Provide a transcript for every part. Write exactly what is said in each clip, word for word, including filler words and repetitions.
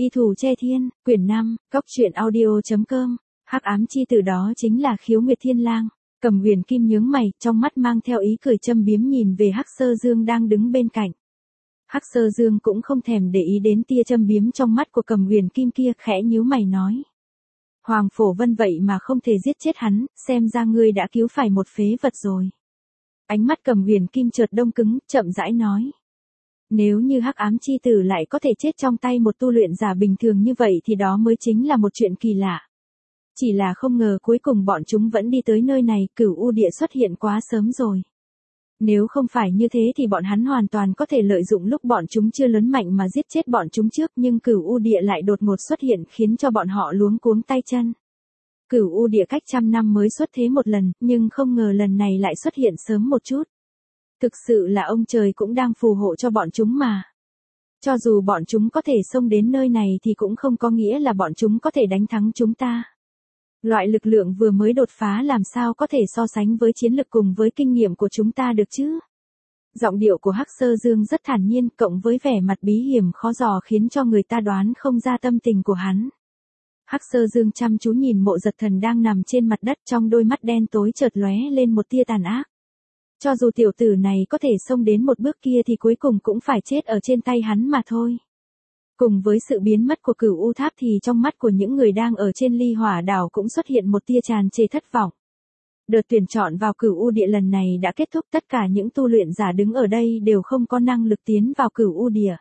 Y Thủ Che Thiên, quyển năm, cốc truyện audio chấm com. Hắc ám chi tử đó chính là Khiếu Nguyệt Thiên Lang. Cầm Huyền Kim nhướng mày, trong mắt mang theo ý cười châm biếm nhìn về Hắc Sơ Dương đang đứng bên cạnh. Hắc Sơ Dương cũng không thèm để ý đến tia châm biếm trong mắt của Cầm Huyền Kim kia, khẽ nhíu mày nói: Hoàng Phổ Vân vậy mà không thể giết chết hắn, xem ra ngươi đã cứu phải một phế vật rồi. Ánh mắt Cầm Huyền Kim chợt đông cứng, chậm rãi nói: Nếu như hắc ám chi tử lại có thể chết trong tay một tu luyện giả bình thường như vậy thì đó mới chính là một chuyện kỳ lạ. Chỉ là không ngờ cuối cùng bọn chúng vẫn đi tới nơi này, Cửu U Địa xuất hiện quá sớm rồi. Nếu không phải như thế thì bọn hắn hoàn toàn có thể lợi dụng lúc bọn chúng chưa lớn mạnh mà giết chết bọn chúng trước, nhưng Cửu U Địa lại đột ngột xuất hiện khiến cho bọn họ luống cuống tay chân. Cửu U Địa cách trăm năm mới xuất thế một lần, nhưng không ngờ lần này lại xuất hiện sớm một chút. Thực sự là ông trời cũng đang phù hộ cho bọn chúng mà. Cho dù bọn chúng có thể xông đến nơi này thì cũng không có nghĩa là bọn chúng có thể đánh thắng chúng ta. Loại lực lượng vừa mới đột phá làm sao có thể so sánh với chiến lực cùng với kinh nghiệm của chúng ta được chứ? Giọng điệu của Hắc Sơ Dương rất thản nhiên, cộng với vẻ mặt bí hiểm khó dò khiến cho người ta đoán không ra tâm tình của hắn. Hắc Sơ Dương chăm chú nhìn Mộ Giật Thần đang nằm trên mặt đất, trong đôi mắt đen tối chợt lóe lên một tia tàn ác. Cho dù tiểu tử này có thể xông đến một bước kia thì cuối cùng cũng phải chết ở trên tay hắn mà thôi. Cùng với sự biến mất của Cửu U Tháp thì trong mắt của những người đang ở trên Ly Hỏa đảo cũng xuất hiện một tia tràn trề thất vọng. Đợt tuyển chọn vào Cửu U Địa lần này đã kết thúc, tất cả những tu luyện giả đứng ở đây đều không có năng lực tiến vào Cửu U Địa.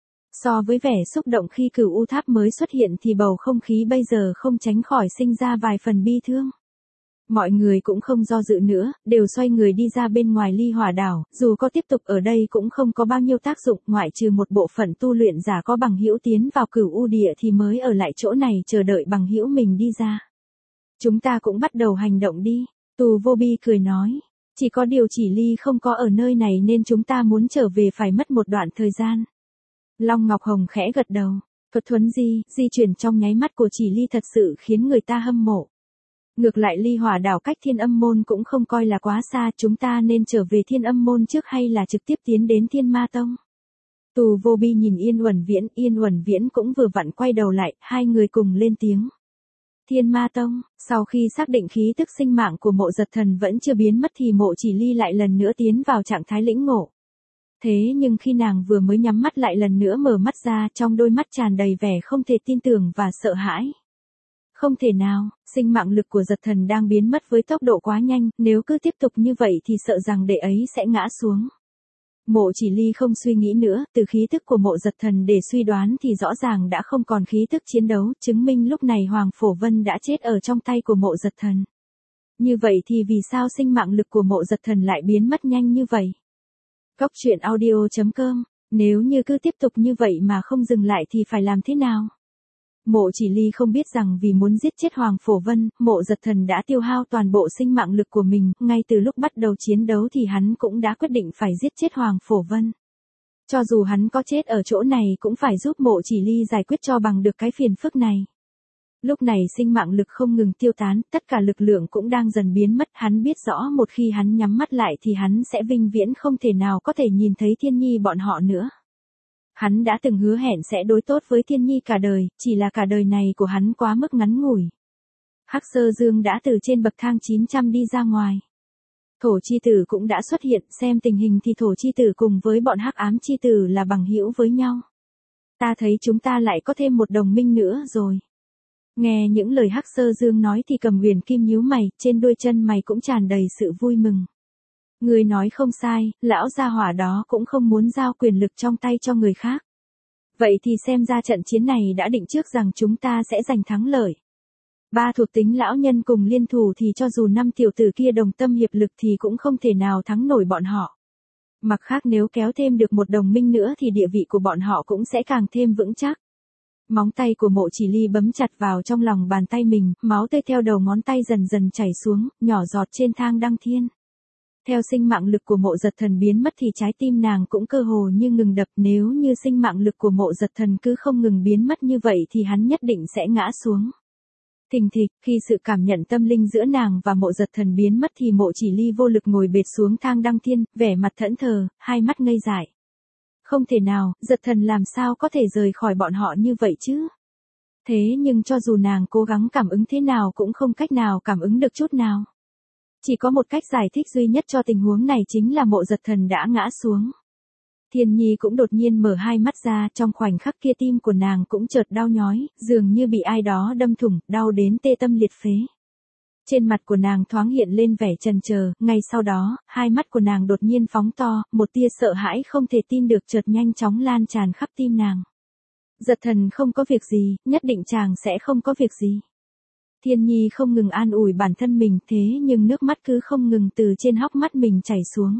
So với vẻ xúc động khi Cửu U Tháp mới xuất hiện thì bầu không khí bây giờ không tránh khỏi sinh ra vài phần bi thương. Mọi người cũng không do dự nữa, đều xoay người đi ra bên ngoài Ly Hỏa đảo, dù có tiếp tục ở đây cũng không có bao nhiêu tác dụng, ngoại trừ một bộ phận tu luyện giả có bằng hữu tiến vào Cửu U Địa thì mới ở lại chỗ này chờ đợi bằng hữu mình đi ra. Chúng ta cũng bắt đầu hành động đi, Tù Vô Bi cười nói, chỉ có điều Chỉ Ly không có ở nơi này nên chúng ta muốn trở về phải mất một đoạn thời gian. Long Ngọc Hồng khẽ gật đầu, thuật thuấn di, di chuyển trong nháy mắt của Chỉ Ly thật sự khiến người ta hâm mộ. Ngược lại Ly Hỏa đảo cách Thiên Âm môn cũng không coi là quá xa, chúng ta nên trở về Thiên Âm môn trước hay là trực tiếp tiến đến Thiên Ma tông? Tù Vô Bi nhìn Yên Uẩn Viễn, Yên Uẩn Viễn cũng vừa vặn quay đầu lại, hai người cùng lên tiếng. Thiên Ma tông, sau khi xác định khí tức sinh mạng của Mộ Giật Thần vẫn chưa biến mất thì Mộ Chỉ Ly lại lần nữa tiến vào trạng thái lĩnh ngộ. Thế nhưng khi nàng vừa mới nhắm mắt lại lần nữa mở mắt ra, trong đôi mắt tràn đầy vẻ không thể tin tưởng và sợ hãi. Không thể nào, sinh mạng lực của Giật Thần đang biến mất với tốc độ quá nhanh, nếu cứ tiếp tục như vậy thì sợ rằng đệ ấy sẽ ngã xuống. Mộ Chỉ Ly không suy nghĩ nữa, từ khí tức của Mộ Giật Thần để suy đoán thì rõ ràng đã không còn khí tức chiến đấu, chứng minh lúc này Hoàng Phổ Vân đã chết ở trong tay của Mộ Giật Thần. Như vậy thì vì sao sinh mạng lực của Mộ Giật Thần lại biến mất nhanh như vậy? Cốc truyện audio chấm com, nếu như cứ tiếp tục như vậy mà không dừng lại thì phải làm thế nào? Mộ Chỉ Ly không biết rằng vì muốn giết chết Hoàng Phổ Vân, Mộ Giật Thần đã tiêu hao toàn bộ sinh mạng lực của mình, ngay từ lúc bắt đầu chiến đấu thì hắn cũng đã quyết định phải giết chết Hoàng Phổ Vân. Cho dù hắn có chết ở chỗ này cũng phải giúp Mộ Chỉ Ly giải quyết cho bằng được cái phiền phức này. Lúc này sinh mạng lực không ngừng tiêu tán, tất cả lực lượng cũng đang dần biến mất, hắn biết rõ một khi hắn nhắm mắt lại thì hắn sẽ vĩnh viễn không thể nào có thể nhìn thấy Thiên Nhi bọn họ nữa. Hắn đã từng hứa hẹn sẽ đối tốt với Thiên Nhi cả đời, chỉ là cả đời này của hắn quá mức ngắn ngủi. Hắc Sơ Dương đã từ trên bậc thang chín trăm đi ra ngoài. Thổ Chi Tử cũng đã xuất hiện, xem tình hình thì Thổ Chi Tử cùng với bọn Hắc Ám Chi Tử là bằng hữu với nhau. Ta thấy chúng ta lại có thêm một đồng minh nữa rồi. Nghe những lời Hắc Sơ Dương nói thì Cầm Huyền Kim nhíu mày, trên đôi chân mày cũng tràn đầy sự vui mừng. Người nói không sai, lão gia hỏa đó cũng không muốn giao quyền lực trong tay cho người khác. Vậy thì xem ra trận chiến này đã định trước rằng chúng ta sẽ giành thắng lợi. Ba thuộc tính lão nhân cùng liên thủ thì cho dù năm tiểu tử kia đồng tâm hiệp lực thì cũng không thể nào thắng nổi bọn họ. Mặt khác nếu kéo thêm được một đồng minh nữa thì địa vị của bọn họ cũng sẽ càng thêm vững chắc. Móng tay của Mộ Chỉ Ly bấm chặt vào trong lòng bàn tay mình, máu tươi theo đầu ngón tay dần dần chảy xuống, nhỏ giọt trên thang đăng thiên. Theo sinh mạng lực của Mộ Giật Thần biến mất thì trái tim nàng cũng cơ hồ như ngừng đập, nếu như sinh mạng lực của Mộ Giật Thần cứ không ngừng biến mất như vậy thì hắn nhất định sẽ ngã xuống. Thình thịch, khi sự cảm nhận tâm linh giữa nàng và Mộ Giật Thần biến mất thì Mộ Chỉ Ly vô lực ngồi bệt xuống thang đăng thiên, vẻ mặt thẫn thờ, hai mắt ngây dại. Không thể nào, Giật Thần làm sao có thể rời khỏi bọn họ như vậy chứ? Thế nhưng cho dù nàng cố gắng cảm ứng thế nào cũng không cách nào cảm ứng được chút nào. Chỉ có một cách giải thích duy nhất cho tình huống này chính là Mộ Giật Thần đã ngã xuống. Thiên Nhi cũng đột nhiên mở hai mắt ra, trong khoảnh khắc kia tim của nàng cũng chợt đau nhói, dường như bị ai đó đâm thủng, đau đến tê tâm liệt phế. Trên mặt của nàng thoáng hiện lên vẻ chần chờ, ngay sau đó, hai mắt của nàng đột nhiên phóng to, một tia sợ hãi không thể tin được chợt nhanh chóng lan tràn khắp tim nàng. Giật Thần không có việc gì, nhất định chàng sẽ không có việc gì. Thiên Nhi không ngừng an ủi bản thân mình, thế nhưng nước mắt cứ không ngừng từ trên hốc mắt mình chảy xuống.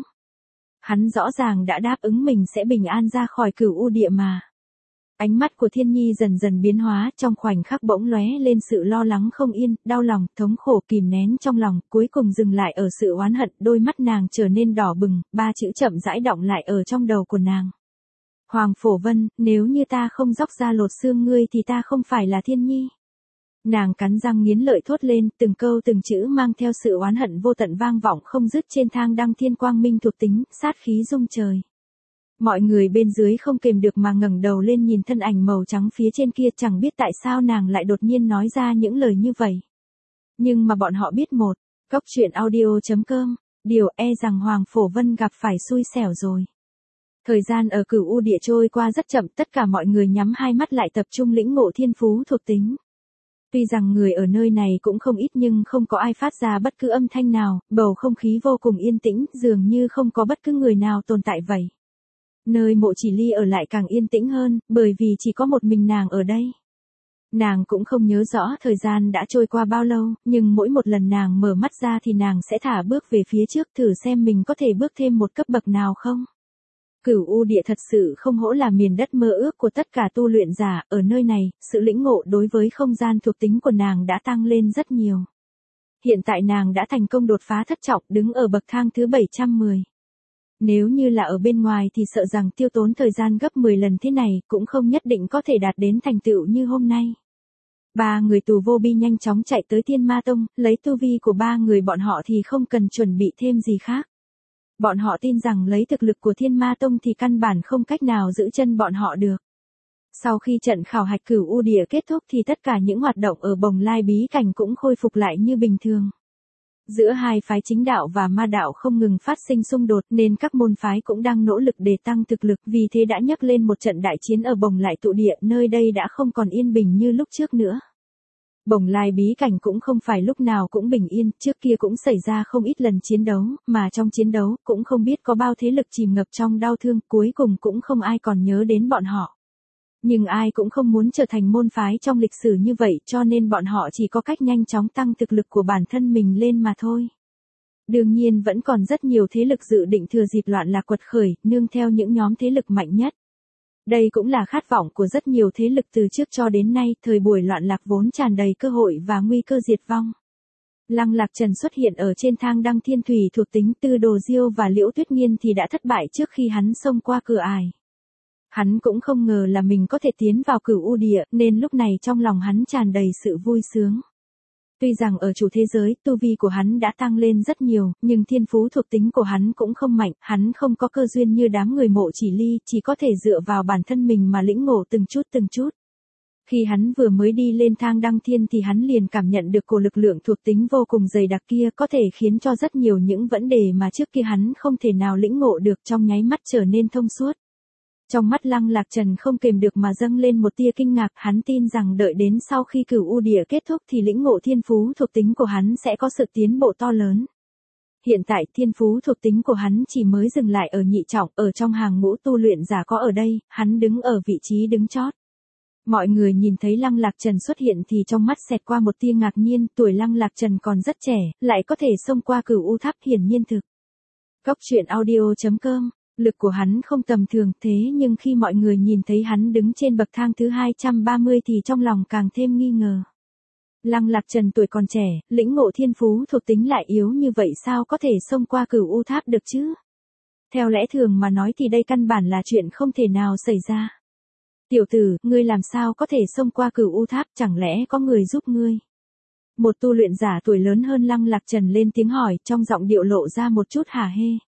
Hắn rõ ràng đã đáp ứng mình sẽ bình an ra khỏi Cửu U Địa mà. Ánh mắt của Thiên Nhi dần dần biến hóa, trong khoảnh khắc bỗng lóe lên sự lo lắng không yên, đau lòng, thống khổ kìm nén trong lòng, cuối cùng dừng lại ở sự oán hận, đôi mắt nàng trở nên đỏ bừng, ba chữ chậm rãi đọng lại ở trong đầu của nàng. Hoàng Phổ Vân, nếu như ta không róc ra lột xương ngươi thì ta không phải là Thiên Nhi. Nàng cắn răng nghiến lợi thốt lên, từng câu từng chữ mang theo sự oán hận vô tận vang vọng không dứt trên thang đăng thiên quang minh thuộc tính, sát khí rung trời. Mọi người bên dưới không kềm được mà ngẩng đầu lên nhìn thân ảnh màu trắng phía trên kia, chẳng biết tại sao nàng lại đột nhiên nói ra những lời như vậy. Nhưng mà bọn họ biết một, Cóc Truyện Audio chấm com, điều e rằng Hoàng Phổ Vân gặp phải xui xẻo rồi. Thời gian ở Cửu U Địa trôi qua rất chậm, tất cả mọi người nhắm hai mắt lại tập trung lĩnh ngộ thiên phú thuộc tính. Tuy rằng người ở nơi này cũng không ít nhưng không có ai phát ra bất cứ âm thanh nào, bầu không khí vô cùng yên tĩnh, dường như không có bất cứ người nào tồn tại vậy. Nơi Mộ Chỉ Ly ở lại càng yên tĩnh hơn, bởi vì chỉ có một mình nàng ở đây. Nàng cũng không nhớ rõ thời gian đã trôi qua bao lâu, nhưng mỗi một lần nàng mở mắt ra thì nàng sẽ thả bước về phía trước thử xem mình có thể bước thêm một cấp bậc nào không. Cửu U Địa thật sự không hổ là miền đất mơ ước của tất cả tu luyện giả, ở nơi này, sự lĩnh ngộ đối với không gian thuộc tính của nàng đã tăng lên rất nhiều. Hiện tại nàng đã thành công đột phá thất trọng, đứng ở bậc thang thứ bảy trăm mười. Nếu như là ở bên ngoài thì sợ rằng tiêu tốn thời gian gấp mười lần thế này, cũng không nhất định có thể đạt đến thành tựu như hôm nay. Ba người tù vô bi nhanh chóng chạy tới Thiên Ma Tông, lấy tu vi của ba người bọn họ thì không cần chuẩn bị thêm gì khác. Bọn họ tin rằng lấy thực lực của Thiên Ma Tông thì căn bản không cách nào giữ chân bọn họ được. Sau khi trận khảo hạch Cửu U Địa kết thúc thì tất cả những hoạt động ở Bồng Lai bí cảnh cũng khôi phục lại như bình thường. Giữa hai phái chính đạo và ma đạo không ngừng phát sinh xung đột nên các môn phái cũng đang nỗ lực để tăng thực lực, vì thế đã nhấc lên một trận đại chiến ở Bồng Lai tụ địa, nơi đây đã không còn yên bình như lúc trước nữa. Bồng Lai bí cảnh cũng không phải lúc nào cũng bình yên, trước kia cũng xảy ra không ít lần chiến đấu, mà trong chiến đấu cũng không biết có bao thế lực chìm ngập trong đau thương, cuối cùng cũng không ai còn nhớ đến bọn họ. Nhưng ai cũng không muốn trở thành môn phái trong lịch sử như vậy, cho nên bọn họ chỉ có cách nhanh chóng tăng thực lực của bản thân mình lên mà thôi. Đương nhiên vẫn còn rất nhiều thế lực dự định thừa dịp loạn lạc quật khởi, nương theo những nhóm thế lực mạnh nhất. Đây cũng là khát vọng của rất nhiều thế lực từ trước cho đến nay, thời buổi loạn lạc vốn tràn đầy cơ hội và nguy cơ diệt vong. Lăng Lạc Trần xuất hiện ở trên thang đăng thiên thủy thuộc tính, Tư Đồ Diêu và Liễu Tuyết Nghiên thì đã thất bại trước khi hắn xông qua cửa ải. Hắn cũng không ngờ là mình có thể tiến vào Cửu U Địa, nên lúc này trong lòng hắn tràn đầy sự vui sướng. Tuy rằng ở chủ thế giới, tu vi của hắn đã tăng lên rất nhiều, nhưng thiên phú thuộc tính của hắn cũng không mạnh, hắn không có cơ duyên như đám người Mộ Chỉ Ly, chỉ có thể dựa vào bản thân mình mà lĩnh ngộ từng chút từng chút. Khi hắn vừa mới đi lên thang đăng thiên thì hắn liền cảm nhận được cổ lực lượng thuộc tính vô cùng dày đặc kia, có thể khiến cho rất nhiều những vấn đề mà trước kia hắn không thể nào lĩnh ngộ được trong nháy mắt trở nên thông suốt. Trong mắt Lăng Lạc Trần không kềm được mà dâng lên một tia kinh ngạc, hắn tin rằng đợi đến sau khi Cửu U Địa kết thúc thì lĩnh ngộ thiên phú thuộc tính của hắn sẽ có sự tiến bộ to lớn. Hiện tại thiên phú thuộc tính của hắn chỉ mới dừng lại ở nhị trọng, ở trong hàng ngũ tu luyện giả có ở đây, hắn đứng ở vị trí đứng chót. Mọi người nhìn thấy Lăng Lạc Trần xuất hiện thì trong mắt xẹt qua một tia ngạc nhiên, tuổi Lăng Lạc Trần còn rất trẻ, lại có thể xông qua Cửu U Tháp, hiển nhiên thực. Cóc Truyện Audio chấm com. Lực của hắn không tầm thường, thế nhưng khi mọi người nhìn thấy hắn đứng trên bậc thang thứ hai trăm ba mươi thì trong lòng càng thêm nghi ngờ. Lăng Lạc Trần tuổi còn trẻ, lĩnh ngộ thiên phú thuộc tính lại yếu như vậy, sao có thể xông qua Cửu U Tháp được chứ? Theo lẽ thường mà nói thì đây căn bản là chuyện không thể nào xảy ra. Tiểu tử, ngươi làm sao có thể xông qua Cửu U Tháp, chẳng lẽ có người giúp ngươi? Một tu luyện giả tuổi lớn hơn Lăng Lạc Trần lên tiếng hỏi, trong giọng điệu lộ ra một chút hả hê.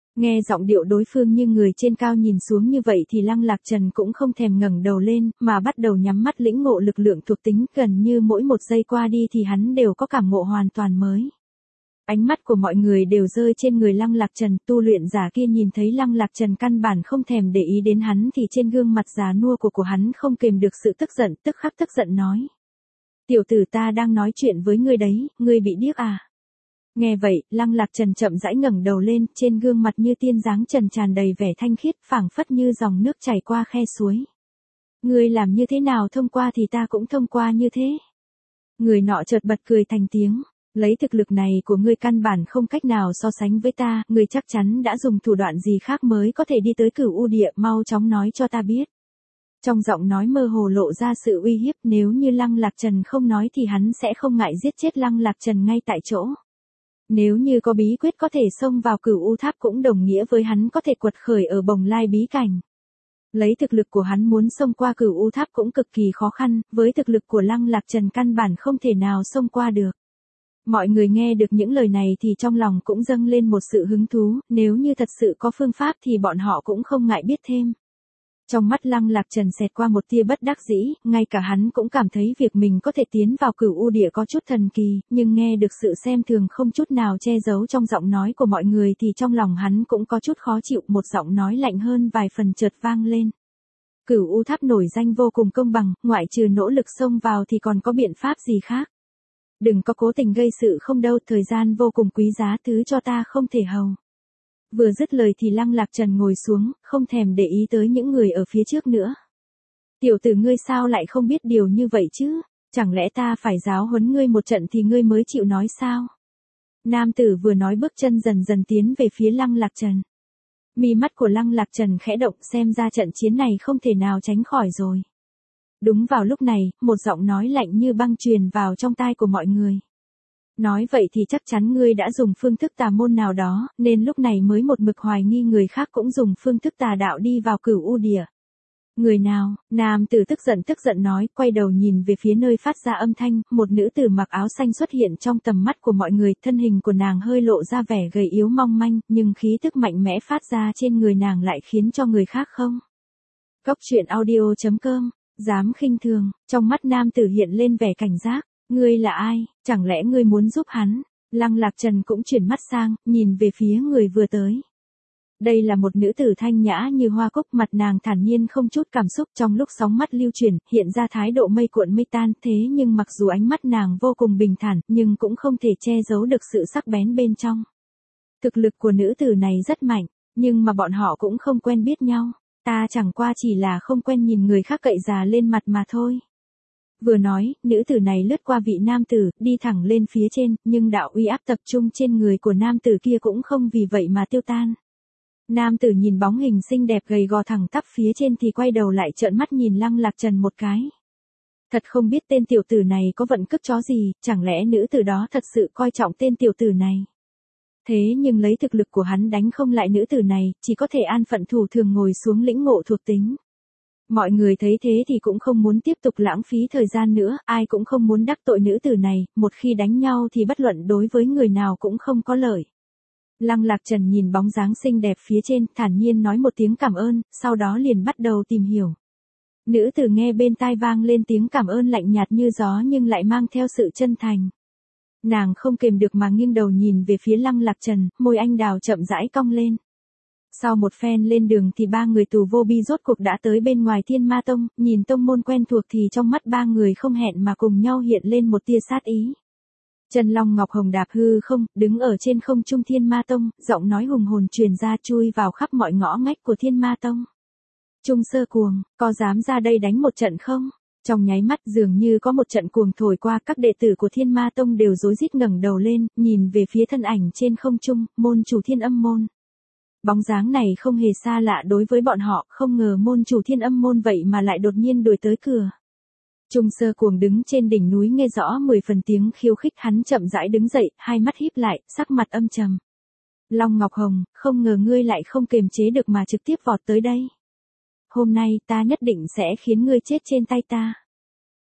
Nghe giọng điệu đối phương như người trên cao nhìn xuống như vậy thì Lăng Lạc Trần cũng không thèm ngẩng đầu lên, mà bắt đầu nhắm mắt lĩnh ngộ lực lượng thuộc tính, gần như mỗi một giây qua đi thì hắn đều có cảm ngộ hoàn toàn mới. Ánh mắt của mọi người đều rơi trên người Lăng Lạc Trần, tu luyện giả kia nhìn thấy Lăng Lạc Trần căn bản không thèm để ý đến hắn thì trên gương mặt già nua của của hắn không kềm được sự tức giận, tức khắc tức giận nói. Tiểu tử, ta đang nói chuyện với ngươi đấy, ngươi bị điếc à? Nghe vậy, Lăng Lạc Trần chậm rãi ngẩng đầu lên, trên gương mặt như tiên dáng trần tràn đầy vẻ thanh khiết, phảng phất như dòng nước chảy qua khe suối. Ngươi làm như thế nào thông qua thì ta cũng thông qua như thế. Người nọ chợt bật cười thành tiếng. Lấy thực lực này của ngươi căn bản không cách nào so sánh với ta, ngươi chắc chắn đã dùng thủ đoạn gì khác mới có thể đi tới Cửu U Địa, mau chóng nói cho ta biết. Trong giọng nói mơ hồ lộ ra sự uy hiếp, nếu như Lăng Lạc Trần không nói thì hắn sẽ không ngại giết chết Lăng Lạc Trần ngay tại chỗ. Nếu như có bí quyết có thể xông vào Cửu U Tháp cũng đồng nghĩa với hắn có thể quật khởi ở Bồng Lai bí cảnh. Lấy thực lực của hắn muốn xông qua Cửu U Tháp cũng cực kỳ khó khăn, với thực lực của Lăng Lạc Trần căn bản không thể nào xông qua được. Mọi người nghe được những lời này thì trong lòng cũng dâng lên một sự hứng thú, nếu như thật sự có phương pháp thì bọn họ cũng không ngại biết thêm. Trong mắt Lăng Lạc Trần xẹt qua một tia bất đắc dĩ, ngay cả hắn cũng cảm thấy việc mình có thể tiến vào Cửu U Địa có chút thần kỳ, nhưng nghe được sự xem thường không chút nào che giấu trong giọng nói của mọi người thì trong lòng hắn cũng có chút khó chịu, một giọng nói lạnh hơn vài phần chợt vang lên. Cửu U Tháp nổi danh vô cùng công bằng, ngoại trừ nỗ lực xông vào thì còn có biện pháp gì khác. Đừng có cố tình gây sự không đâu, thời gian vô cùng quý giá, thứ cho ta không thể hầu. Vừa dứt lời thì Lăng Lạc Trần ngồi xuống, không thèm để ý tới những người ở phía trước nữa. Tiểu tử, ngươi sao lại không biết điều như vậy chứ? Chẳng lẽ ta phải giáo huấn ngươi một trận thì ngươi mới chịu nói sao? Nam tử vừa nói bước chân dần dần tiến về phía Lăng Lạc Trần. Mi mắt của Lăng Lạc Trần khẽ động, xem ra trận chiến này không thể nào tránh khỏi rồi. Đúng vào lúc này, một giọng nói lạnh như băng truyền vào trong tai của mọi người. Nói vậy thì chắc chắn ngươi đã dùng phương thức tà môn nào đó, nên lúc này mới một mực hoài nghi người khác cũng dùng phương thức tà đạo đi vào Cửu U Địa. Người nào? Nam tử tức giận tức giận nói, quay đầu nhìn về phía nơi phát ra âm thanh, một nữ tử mặc áo xanh xuất hiện trong tầm mắt của mọi người, thân hình của nàng hơi lộ ra vẻ gầy yếu mong manh, nhưng khí tức mạnh mẽ phát ra trên người nàng lại khiến cho người khác không. Cốc truyện audio chấm com, dám khinh thường, trong mắt nam tử hiện lên vẻ cảnh giác. Ngươi là ai, chẳng lẽ ngươi muốn giúp hắn? Lăng Lạc Trần cũng chuyển mắt sang, nhìn về phía người vừa tới. Đây là một nữ tử thanh nhã như hoa cúc, mặt nàng thản nhiên không chút cảm xúc, trong lúc sóng mắt lưu chuyển, hiện ra thái độ mây cuộn mây tan, thế nhưng mặc dù ánh mắt nàng vô cùng bình thản, nhưng cũng không thể che giấu được sự sắc bén bên trong. Thực lực của nữ tử này rất mạnh, nhưng mà bọn họ cũng không quen biết nhau, ta chẳng qua chỉ là không quen nhìn người khác cậy già lên mặt mà thôi. Vừa nói, nữ tử này lướt qua vị nam tử, đi thẳng lên phía trên, nhưng đạo uy áp tập trung trên người của nam tử kia cũng không vì vậy mà tiêu tan. Nam tử nhìn bóng hình xinh đẹp gầy gò thẳng tắp phía trên thì quay đầu lại trợn mắt nhìn Lăng Lạc Trần một cái. Thật không biết tên tiểu tử này có vận cước chó gì, chẳng lẽ nữ tử đó thật sự coi trọng tên tiểu tử này. Thế nhưng lấy thực lực của hắn đánh không lại nữ tử này, chỉ có thể an phận thủ thường ngồi xuống lĩnh ngộ thuộc tính. Mọi người thấy thế thì cũng không muốn tiếp tục lãng phí thời gian nữa, ai cũng không muốn đắc tội nữ tử này, một khi đánh nhau thì bất luận đối với người nào cũng không có lợi. Lăng Lạc Trần nhìn bóng dáng xinh đẹp phía trên, thản nhiên nói một tiếng cảm ơn, sau đó liền bắt đầu tìm hiểu. Nữ tử nghe bên tai vang lên tiếng cảm ơn lạnh nhạt như gió nhưng lại mang theo sự chân thành. Nàng không kềm được mà nghiêng đầu nhìn về phía Lăng Lạc Trần, môi anh đào chậm rãi cong lên. Sau một phen lên đường thì ba người tù vô bi rốt cuộc đã tới bên ngoài Thiên Ma Tông, nhìn tông môn quen thuộc thì trong mắt ba người không hẹn mà cùng nhau hiện lên một tia sát ý. Chân Long Ngọc Hồng đạp hư không, đứng ở trên không trung Thiên Ma Tông, giọng nói hùng hồn truyền ra chui vào khắp mọi ngõ ngách của Thiên Ma Tông. Trung Sơ Cuồng, có dám ra đây đánh một trận không? Trong nháy mắt dường như có một trận cuồng thổi qua, các đệ tử của Thiên Ma Tông đều rối rít ngẩng đầu lên, nhìn về phía thân ảnh trên không trung, môn chủ Thiên Âm Môn. Bóng dáng này không hề xa lạ đối với bọn họ, không ngờ môn chủ Thiên Âm Môn vậy mà lại đột nhiên đuổi tới cửa. Trung Sơ Cuồng đứng trên đỉnh núi nghe rõ mười phần tiếng khiêu khích, hắn chậm rãi đứng dậy, hai mắt híp lại, sắc mặt âm trầm. Long Ngọc Hồng, không ngờ ngươi lại không kềm chế được mà trực tiếp vọt tới đây. Hôm nay ta nhất định sẽ khiến ngươi chết trên tay ta.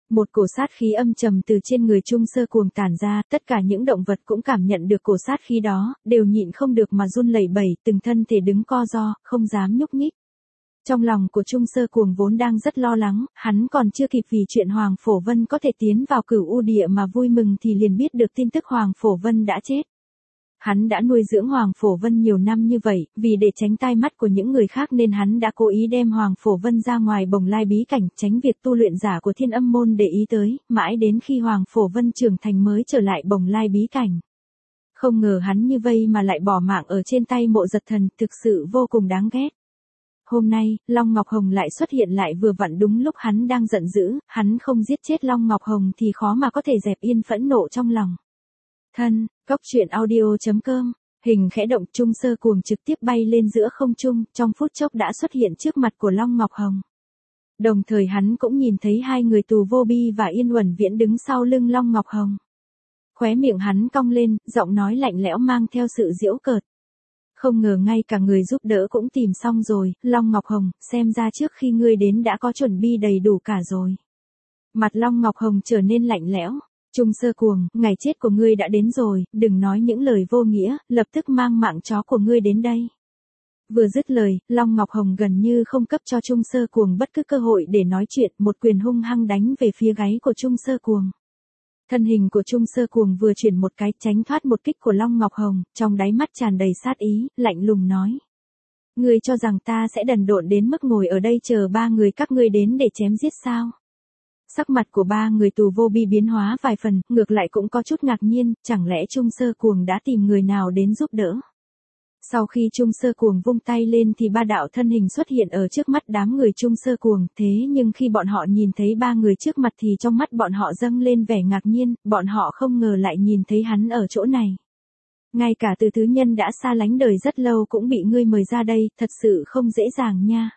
Một cổ sát khí âm trầm từ trên người Trung Sơ Cuồng tản ra, tất cả những động vật cũng cảm nhận được cổ sát khí đó, đều nhịn không được mà run lẩy bẩy, từng thân thể đứng co ro, không dám nhúc nhích. Trong lòng của Trung Sơ Cuồng vốn đang rất lo lắng, hắn còn chưa kịp vì chuyện Hoàng Phổ Vân có thể tiến vào Cửu U Địa mà vui mừng thì liền biết được tin tức Hoàng Phổ Vân đã chết. Hắn đã nuôi dưỡng Hoàng Phổ Vân nhiều năm như vậy, vì để tránh tai mắt của những người khác nên hắn đã cố ý đem Hoàng Phổ Vân ra ngoài Bồng Lai bí cảnh, tránh việc tu luyện giả của Thiên Âm môn để ý tới, mãi đến khi Hoàng Phổ Vân trưởng thành mới trở lại Bồng Lai bí cảnh. Không ngờ hắn như vây mà lại bỏ mạng ở trên tay Mộ Giật Thần, thực sự vô cùng đáng ghét. Hôm nay, Long Ngọc Hồng lại xuất hiện lại vừa vặn đúng lúc hắn đang giận dữ, hắn không giết chết Long Ngọc Hồng thì khó mà có thể dẹp yên phẫn nộ trong lòng. Thân, Cốc Truyện Audio chấm com, hình khẽ động, Trung Sơ Cuồng trực tiếp bay lên giữa không trung, trong phút chốc đã xuất hiện trước mặt của Long Ngọc Hồng. Đồng thời hắn cũng nhìn thấy hai người tù Vô Bi và Yên Uẩn Viễn đứng sau lưng Long Ngọc Hồng. Khóe miệng hắn cong lên, giọng nói lạnh lẽo mang theo sự giễu cợt. Không ngờ ngay cả người giúp đỡ cũng tìm xong rồi, Long Ngọc Hồng, xem ra trước khi ngươi đến đã có chuẩn bị đầy đủ cả rồi. Mặt Long Ngọc Hồng trở nên lạnh lẽo. Trung Sơ Cuồng, ngày chết của ngươi đã đến rồi, đừng nói những lời vô nghĩa, lập tức mang mạng chó của ngươi đến đây. Vừa dứt lời, Long Ngọc Hồng gần như không cấp cho Trung Sơ Cuồng bất cứ cơ hội để nói chuyện, một quyền hung hăng đánh về phía gáy của Trung Sơ Cuồng. Thân hình của Trung Sơ Cuồng vừa chuyển một cái, tránh thoát một kích của Long Ngọc Hồng, trong đáy mắt tràn đầy sát ý, lạnh lùng nói. Ngươi cho rằng ta sẽ đần độn đến mức ngồi ở đây chờ ba người các ngươi đến để chém giết sao? Sắc mặt của ba người tù Vô Bi biến hóa vài phần, ngược lại cũng có chút ngạc nhiên, chẳng lẽ Trung Sơ Cuồng đã tìm người nào đến giúp đỡ? Sau khi Trung Sơ Cuồng vung tay lên thì ba đạo thân hình xuất hiện ở trước mắt đám người Trung Sơ Cuồng, thế nhưng khi bọn họ nhìn thấy ba người trước mặt thì trong mắt bọn họ dâng lên vẻ ngạc nhiên, bọn họ không ngờ lại nhìn thấy hắn ở chỗ này. Ngay cả Từ Thứ Nhân đã xa lánh đời rất lâu cũng bị ngươi mời ra đây, thật sự không dễ dàng nha.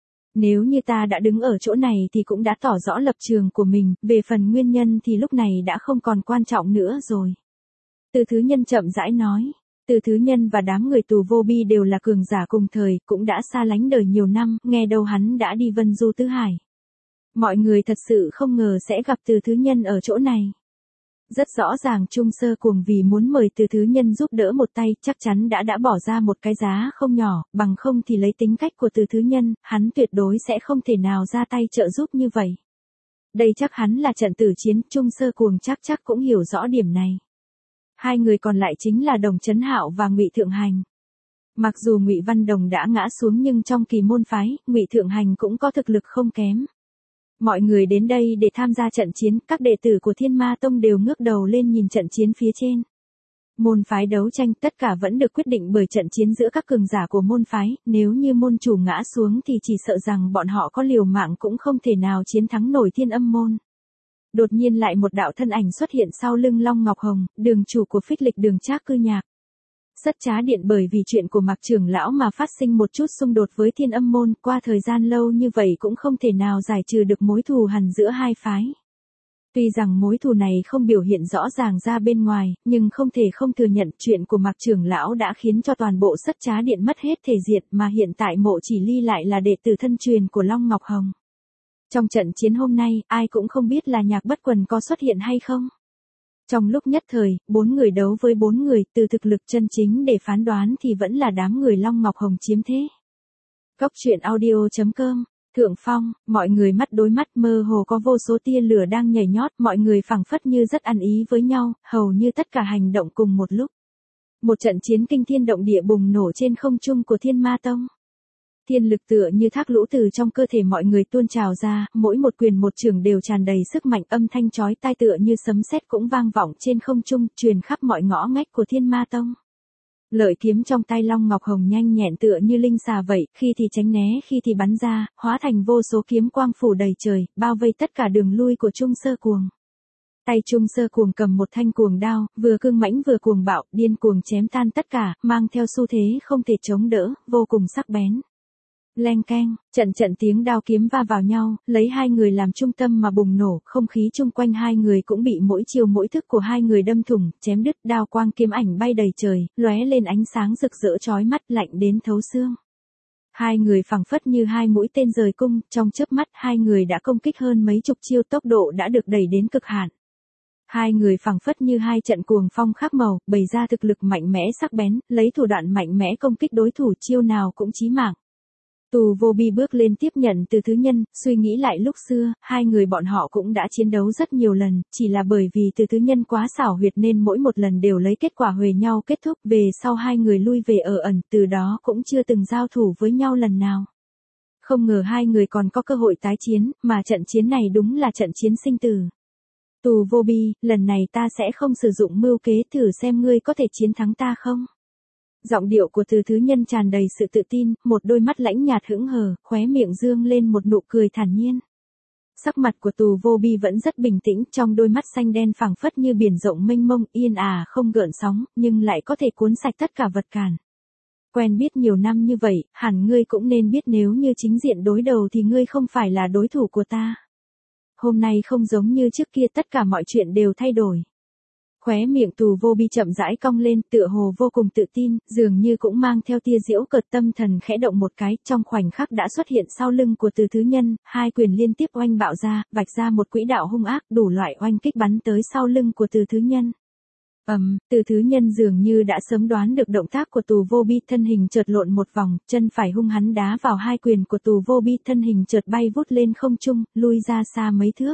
Nếu như ta đã đứng ở chỗ này thì cũng đã tỏ rõ lập trường của mình, về phần nguyên nhân thì lúc này đã không còn quan trọng nữa rồi. Từ Thứ Nhân chậm rãi nói. Từ Thứ Nhân và đám người tù Vô Bi đều là cường giả cùng thời, cũng đã xa lánh đời nhiều năm, nghe đâu hắn đã đi Vân Du Tứ Hải. Mọi người thật sự không ngờ sẽ gặp Từ Thứ Nhân ở chỗ này. Rất rõ ràng Trung Sơ Cuồng vì muốn mời Từ Thứ Nhân giúp đỡ một tay, chắc chắn đã đã bỏ ra một cái giá không nhỏ, bằng không thì lấy tính cách của Từ Thứ Nhân, hắn tuyệt đối sẽ không thể nào ra tay trợ giúp như vậy. Đây chắc hắn là trận tử chiến, Trung Sơ Cuồng chắc chắc cũng hiểu rõ điểm này. Hai người còn lại chính là Đồng Chấn Hạo và Ngụy Thượng Hành. Mặc dù Ngụy Văn Đồng đã ngã xuống nhưng trong kỳ môn phái, Ngụy Thượng Hành cũng có thực lực không kém. Mọi người đến đây để tham gia trận chiến, các đệ tử của Thiên Ma Tông đều ngước đầu lên nhìn trận chiến phía trên. Môn phái đấu tranh tất cả vẫn được quyết định bởi trận chiến giữa các cường giả của môn phái, nếu như môn chủ ngã xuống thì chỉ sợ rằng bọn họ có liều mạng cũng không thể nào chiến thắng nổi Thiên Âm môn. Đột nhiên lại một đạo thân ảnh xuất hiện sau lưng Long Ngọc Hồng, đường chủ của Phích Lịch Đường Trác Cư Nhạc. Sất Trá Điện bởi vì chuyện của Mạc trưởng lão mà phát sinh một chút xung đột với Thiên Âm môn, qua thời gian lâu như vậy cũng không thể nào giải trừ được mối thù hằn giữa hai phái. Tuy rằng mối thù này không biểu hiện rõ ràng ra bên ngoài, nhưng không thể không thừa nhận chuyện của Mạc trưởng lão đã khiến cho toàn bộ Sất Trá Điện mất hết thể diện, mà hiện tại Mộ Chỉ Ly lại là đệ tử thân truyền của Long Ngọc Hồng. Trong trận chiến hôm nay, ai cũng không biết là Nhạc Bất Quần có xuất hiện hay không. Trong lúc nhất thời, bốn người đấu với bốn người, từ thực lực chân chính để phán đoán thì vẫn là đám người Long Ngọc Hồng chiếm thế. Cốc Truyện Audio chấm com, Thượng Phong, mọi người mắt đối mắt, mơ hồ có vô số tia lửa đang nhảy nhót, mọi người phảng phất như rất ăn ý với nhau, hầu như tất cả hành động cùng một lúc. Một trận chiến kinh thiên động địa bùng nổ trên không trung của Thiên Ma Tông. Thiên lực tựa như thác lũ từ trong cơ thể mọi người tuôn trào ra, mỗi một quyền một chưởng đều tràn đầy sức mạnh, âm thanh chói tai tựa như sấm sét cũng vang vọng trên không trung, truyền khắp mọi ngõ ngách của Thiên Ma Tông. Lợi kiếm trong tay Long Ngọc Hồng nhanh nhẹn tựa như linh xà vậy, khi thì tránh né, khi thì bắn ra, hóa thành vô số kiếm quang phủ đầy trời, bao vây tất cả đường lui của Trung Sơ Cuồng. Tay Trung Sơ Cuồng cầm một thanh cuồng đao, vừa cương mãnh vừa cuồng bạo, điên cuồng chém tan tất cả, mang theo xu thế không thể chống đỡ, vô cùng sắc bén. Leng keng, trận trận tiếng đao kiếm va vào nhau, lấy hai người làm trung tâm mà bùng nổ, không khí chung quanh hai người cũng bị mỗi chiều mỗi thức của hai người đâm thủng, chém đứt, đao quang kiếm ảnh bay đầy trời, lóe lên ánh sáng rực rỡ chói mắt, lạnh đến thấu xương. Hai người phảng phất như hai mũi tên rời cung, trong chớp mắt hai người đã công kích hơn mấy chục chiêu, tốc độ đã được đẩy đến cực hạn. Hai người phảng phất như hai trận cuồng phong khác màu, bày ra thực lực mạnh mẽ sắc bén, lấy thủ đoạn mạnh mẽ công kích đối thủ, chiêu nào cũng chí mạng. Tù Vô Bi bước lên tiếp nhận Từ Thứ Nhân, suy nghĩ lại lúc xưa, hai người bọn họ cũng đã chiến đấu rất nhiều lần, chỉ là bởi vì Từ Thứ Nhân quá xảo huyệt nên mỗi một lần đều lấy kết quả huề nhau kết thúc, về sau hai người lui về ở ẩn, từ đó cũng chưa từng giao thủ với nhau lần nào. Không ngờ hai người còn có cơ hội tái chiến, mà trận chiến này đúng là trận chiến sinh tử. Tù Vô Bi, lần này ta sẽ không sử dụng mưu kế, thử xem ngươi có thể chiến thắng ta không? Giọng điệu của Từ Thứ Nhân tràn đầy sự tự tin, một đôi mắt lãnh nhạt hững hờ, khóe miệng dương lên một nụ cười thản nhiên. Sắc mặt của Tù Vô Bi vẫn rất bình tĩnh, trong đôi mắt xanh đen phảng phất như biển rộng mênh mông, yên ả không gợn sóng, nhưng lại có thể cuốn sạch tất cả vật cản. Quen biết nhiều năm như vậy, hẳn ngươi cũng nên biết nếu như chính diện đối đầu thì ngươi không phải là đối thủ của ta. Hôm nay không giống như trước kia, tất cả mọi chuyện đều thay đổi. Khóe miệng Tù Vô Bi chậm rãi cong lên, tựa hồ vô cùng tự tin, dường như cũng mang theo tia giễu cợt, tâm thần khẽ động một cái, trong khoảnh khắc đã xuất hiện sau lưng của Từ Thứ Nhân, hai quyền liên tiếp oanh bạo ra, vạch ra một quỹ đạo hung ác, đủ loại oanh kích bắn tới sau lưng của Từ Thứ Nhân. Ầm, um, Từ Thứ Nhân dường như đã sớm đoán được động tác của Tù Vô Bi, thân hình chợt lộn một vòng, chân phải hung hắn đá vào hai quyền của Tù Vô Bi, thân hình chợt bay vút lên không trung, lui ra xa mấy thước.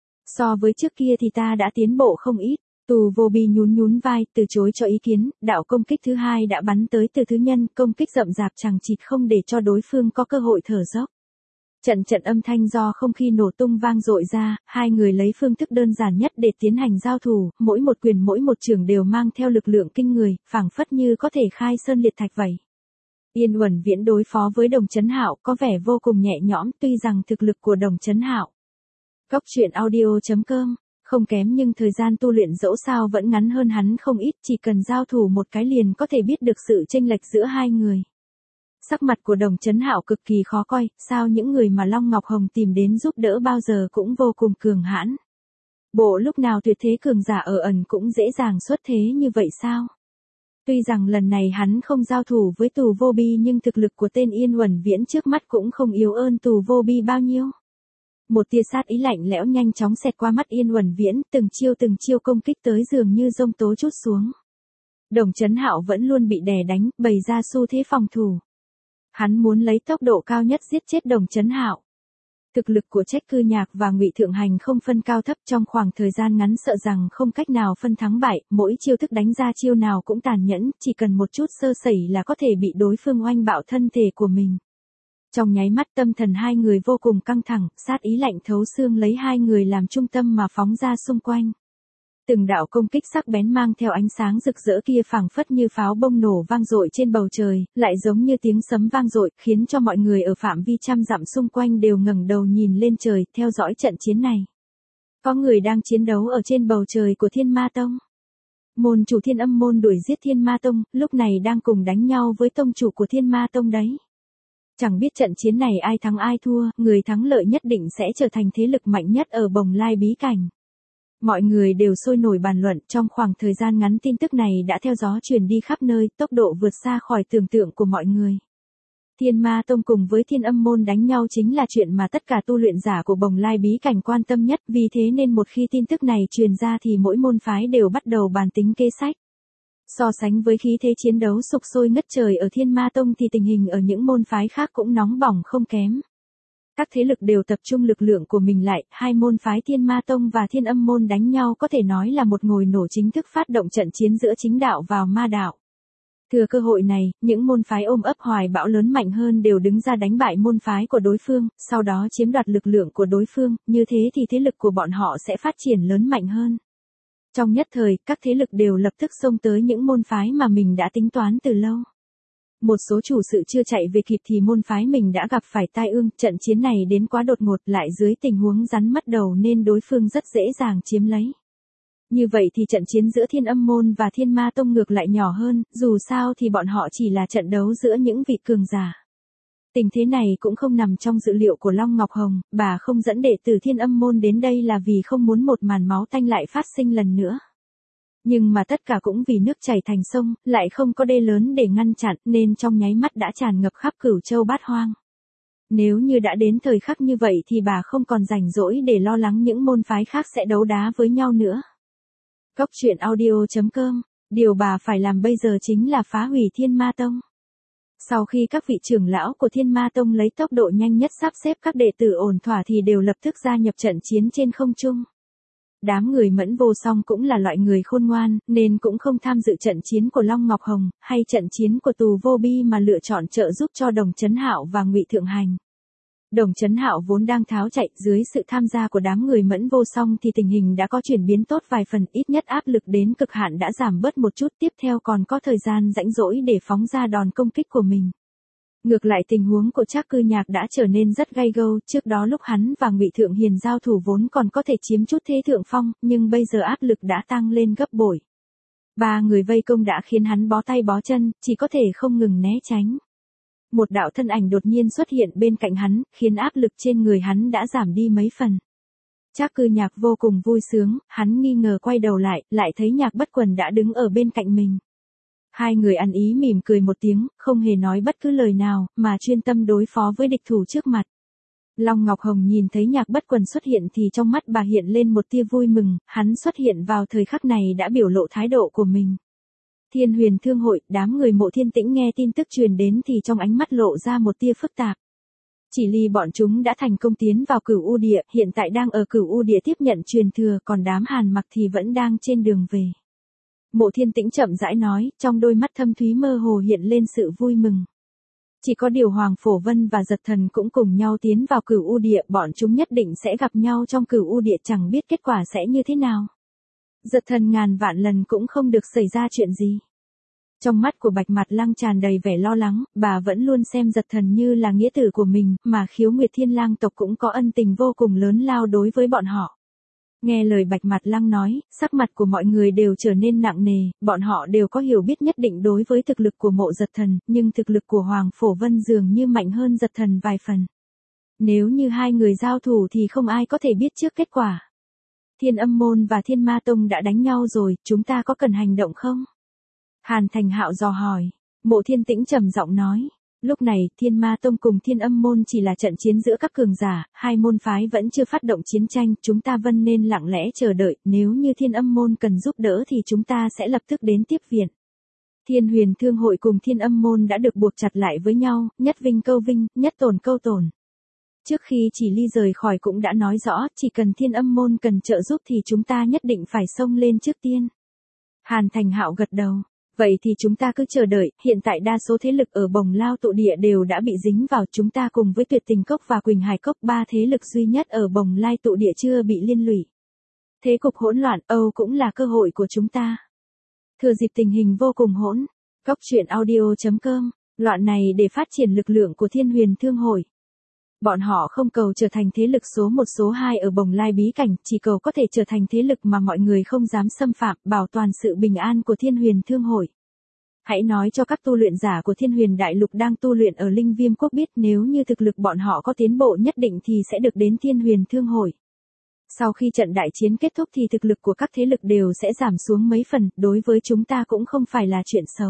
So với trước kia thì ta đã tiến bộ không ít. Tù Vô Bi nhún nhún vai, từ chối cho ý kiến, đạo công kích thứ hai đã bắn tới Từ Thứ Nhân, công kích rậm rạp chằng chịt không để cho đối phương có cơ hội thở dốc. Trận trận âm thanh do không khí nổ tung vang dội ra, hai người lấy phương thức đơn giản nhất để tiến hành giao thủ, mỗi một quyền mỗi một chưởng đều mang theo lực lượng kinh người, phảng phất như có thể khai sơn liệt thạch vậy. Yên Uẩn Viễn đối phó với Đồng Chấn Hạo có vẻ vô cùng nhẹ nhõm, tuy rằng thực lực của Đồng Chấn Hạo. Cốc truyện audio chấm com không kém nhưng thời gian tu luyện dẫu sao vẫn ngắn hơn hắn không ít, chỉ cần giao thủ một cái liền có thể biết được sự chênh lệch giữa hai người. Sắc mặt của Đồng Chấn Hạo cực kỳ khó coi, sao những người mà Long Ngọc Hồng tìm đến giúp đỡ bao giờ cũng vô cùng cường hãn. Bộ lúc nào tuyệt thế cường giả ở ẩn cũng dễ dàng xuất thế như vậy sao? Tuy rằng lần này hắn không giao thủ với Tù Vô Bi nhưng thực lực của tên Yên Uẩn Viễn trước mắt cũng không yếu ơn Tù Vô Bi bao nhiêu. Một tia sát ý lạnh lẽo nhanh chóng xẹt qua mắt Yên Uẩn Viễn, từng chiêu từng chiêu công kích tới dường như giông tố trút xuống. Đồng Chấn Hạo vẫn luôn bị đè đánh, bày ra xu thế phòng thủ. Hắn muốn lấy tốc độ cao nhất giết chết Đồng Chấn Hạo. Thực lực của Trách Cư Nhạc và Ngụy Thượng Hành không phân cao thấp, trong khoảng thời gian ngắn sợ rằng không cách nào phân thắng bại, mỗi chiêu thức đánh ra chiêu nào cũng tàn nhẫn, chỉ cần một chút sơ sẩy là có thể bị đối phương oanh bạo thân thể của mình. Trong nháy mắt tâm thần hai người vô cùng căng thẳng, sát ý lạnh thấu xương lấy hai người làm trung tâm mà phóng ra xung quanh. Từng đạo công kích sắc bén mang theo ánh sáng rực rỡ kia phảng phất như pháo bông nổ vang dội trên bầu trời, lại giống như tiếng sấm vang dội, khiến cho mọi người ở phạm vi trăm dặm xung quanh đều ngẩng đầu nhìn lên trời, theo dõi trận chiến này. Có người đang chiến đấu ở trên bầu trời của Thiên Ma Tông. Môn chủ Thiên Âm môn đuổi giết Thiên Ma Tông, lúc này đang cùng đánh nhau với tông chủ của Thiên Ma Tông đấy. Chẳng biết trận chiến này ai thắng ai thua, người thắng lợi nhất định sẽ trở thành thế lực mạnh nhất ở Bồng Lai bí cảnh. Mọi người đều sôi nổi bàn luận, trong khoảng thời gian ngắn tin tức này đã theo gió truyền đi khắp nơi, tốc độ vượt xa khỏi tưởng tượng của mọi người. Thiên Ma Tông cùng với Thiên Âm môn đánh nhau chính là chuyện mà tất cả tu luyện giả của Bồng Lai bí cảnh quan tâm nhất, vì thế nên một khi tin tức này truyền ra thì mỗi môn phái đều bắt đầu bàn tính kế sách. So sánh với khí thế chiến đấu sục sôi ngất trời ở Thiên Ma Tông thì tình hình ở những môn phái khác cũng nóng bỏng không kém. Các thế lực đều tập trung lực lượng của mình lại, hai môn phái Thiên Ma Tông và Thiên Âm môn đánh nhau có thể nói là một ngồi nổ chính thức phát động trận chiến giữa chính đạo vào ma đạo. Thừa cơ hội này, những môn phái ôm ấp hoài bão lớn mạnh hơn đều đứng ra đánh bại môn phái của đối phương, sau đó chiếm đoạt lực lượng của đối phương, như thế thì thế lực của bọn họ sẽ phát triển lớn mạnh hơn. Trong nhất thời, các thế lực đều lập tức xông tới những môn phái mà mình đã tính toán từ lâu. Một số chủ sự chưa chạy về kịp thì môn phái mình đã gặp phải tai ương, trận chiến này đến quá đột ngột lại dưới tình huống rắn mất đầu nên đối phương rất dễ dàng chiếm lấy. Như vậy thì trận chiến giữa Thiên Âm môn và Thiên Ma Tông ngược lại nhỏ hơn, dù sao thì bọn họ chỉ là trận đấu giữa những vị cường giả. Tình thế này cũng không nằm trong dự liệu của Long Ngọc Hồng, bà không dẫn đệ tử Thiên Âm môn đến đây là vì không muốn một màn máu tanh lại phát sinh lần nữa. Nhưng mà tất cả cũng vì nước chảy thành sông, lại không có đê lớn để ngăn chặn nên trong nháy mắt đã tràn ngập khắp Cửu Châu Bát Hoang. Nếu như đã đến thời khắc như vậy thì bà không còn rảnh rỗi để lo lắng những môn phái khác sẽ đấu đá với nhau nữa. Cốc truyện audio chấm com, điều bà phải làm bây giờ chính là phá hủy Thiên Ma Tông. Sau khi các vị trưởng lão của Thiên Ma Tông lấy tốc độ nhanh nhất sắp xếp các đệ tử ổn thỏa thì đều lập tức gia nhập trận chiến trên không trung. Đám người Mẫn Vô Song cũng là loại người khôn ngoan, nên cũng không tham dự trận chiến của Long Ngọc Hồng, hay trận chiến của Tù Vô Bi mà lựa chọn trợ giúp cho Đồng Chấn Hạo và Ngụy Thượng Hành. Đồng Chấn Hạo vốn đang tháo chạy, dưới sự tham gia của đám người Mẫn Vô Song thì tình hình đã có chuyển biến tốt vài phần, ít nhất áp lực đến cực hạn đã giảm bớt một chút, tiếp theo còn có thời gian rãnh rỗi để phóng ra đòn công kích của mình. Ngược lại tình huống của Trác Cư Nhạc đã trở nên rất gay go, trước đó lúc hắn và Ngụy Thượng Hiền giao thủ vốn còn có thể chiếm chút thế thượng phong, nhưng bây giờ áp lực đã tăng lên gấp bội. Ba người vây công đã khiến hắn bó tay bó chân, chỉ có thể không ngừng né tránh. Một đạo thân ảnh đột nhiên xuất hiện bên cạnh hắn, khiến áp lực trên người hắn đã giảm đi mấy phần. Trác Cư Nhạc vô cùng vui sướng, hắn nghi ngờ quay đầu lại, lại thấy Nhạc Bất Quần đã đứng ở bên cạnh mình. Hai người ăn ý mỉm cười một tiếng, không hề nói bất cứ lời nào, mà chuyên tâm đối phó với địch thủ trước mặt. Long Ngọc Hồng nhìn thấy Nhạc Bất Quần xuất hiện thì trong mắt bà hiện lên một tia vui mừng, hắn xuất hiện vào thời khắc này đã biểu lộ thái độ của mình. Thiên Huyền Thương hội, đám người Mộ Thiên Tĩnh nghe tin tức truyền đến thì trong ánh mắt lộ ra một tia phức tạp. Chỉ Ly bọn chúng đã thành công tiến vào Cửu U Địa, hiện tại đang ở Cửu U Địa tiếp nhận truyền thừa, còn đám Hàn Mặc thì vẫn đang trên đường về. Mộ Thiên Tĩnh chậm rãi nói, trong đôi mắt thâm thúy mơ hồ hiện lên sự vui mừng. Chỉ có điều Hoàng Phổ Vân và Giật Thần cũng cùng nhau tiến vào Cửu U Địa, bọn chúng nhất định sẽ gặp nhau trong Cửu U Địa, chẳng biết kết quả sẽ như thế nào. Giật Thần ngàn vạn lần cũng không được xảy ra chuyện gì. Trong mắt của Bạch Mạt Lăng tràn đầy vẻ lo lắng, bà vẫn luôn xem Giật Thần như là nghĩa tử của mình, mà Khiếu Nguyệt Thiên Lang tộc cũng có ân tình vô cùng lớn lao đối với bọn họ. Nghe lời Bạch Mạt Lăng nói, sắc mặt của mọi người đều trở nên nặng nề, bọn họ đều có hiểu biết nhất định đối với thực lực của Mộ Giật Thần, nhưng thực lực của Hoàng Phổ Vân dường như mạnh hơn Giật Thần vài phần. Nếu như hai người giao thủ thì không ai có thể biết trước kết quả. Thiên Âm Môn và Thiên Ma Tông đã đánh nhau rồi, chúng ta có cần hành động không? Hàn Thành Hạo dò hỏi. Mộ Thiên Tĩnh trầm giọng nói. Lúc này, Thiên Ma Tông cùng Thiên Âm Môn chỉ là trận chiến giữa các cường giả, hai môn phái vẫn chưa phát động chiến tranh, chúng ta vẫn nên lặng lẽ chờ đợi, nếu như Thiên Âm Môn cần giúp đỡ thì chúng ta sẽ lập tức đến tiếp viện. Thiên Huyền Thương hội cùng Thiên Âm Môn đã được buộc chặt lại với nhau, nhất vinh câu vinh, nhất tổn câu tổn. Trước khi Chỉ Ly rời khỏi cũng đã nói rõ, chỉ cần Thiên Âm Môn cần trợ giúp thì chúng ta nhất định phải xông lên trước tiên. Hàn Thành Hạo gật đầu. Vậy thì chúng ta cứ chờ đợi, hiện tại đa số thế lực ở Bồng Lao tụ địa đều đã bị dính vào, chúng ta cùng với Tuyệt Tình Cốc và Quỳnh Hải Cốc, ba thế lực duy nhất ở Bồng Lai tụ địa chưa bị liên lụy. Thế cục hỗn loạn, Âu cũng là cơ hội của chúng ta. Thừa dịp tình hình vô cùng hỗn, cốc truyện audio chấm com, loạn này để phát triển lực lượng của Thiên Huyền Thương hội. Bọn họ không cầu trở thành thế lực số một số hai ở Bồng Lai bí cảnh, chỉ cầu có thể trở thành thế lực mà mọi người không dám xâm phạm, bảo toàn sự bình an của Thiên Huyền Thương hội. Hãy nói cho các tu luyện giả của Thiên Huyền Đại Lục đang tu luyện ở Linh Viêm Quốc biết, nếu như thực lực bọn họ có tiến bộ nhất định thì sẽ được đến Thiên Huyền Thương hội. Sau khi trận đại chiến kết thúc thì thực lực của các thế lực đều sẽ giảm xuống mấy phần, đối với chúng ta cũng không phải là chuyện xấu.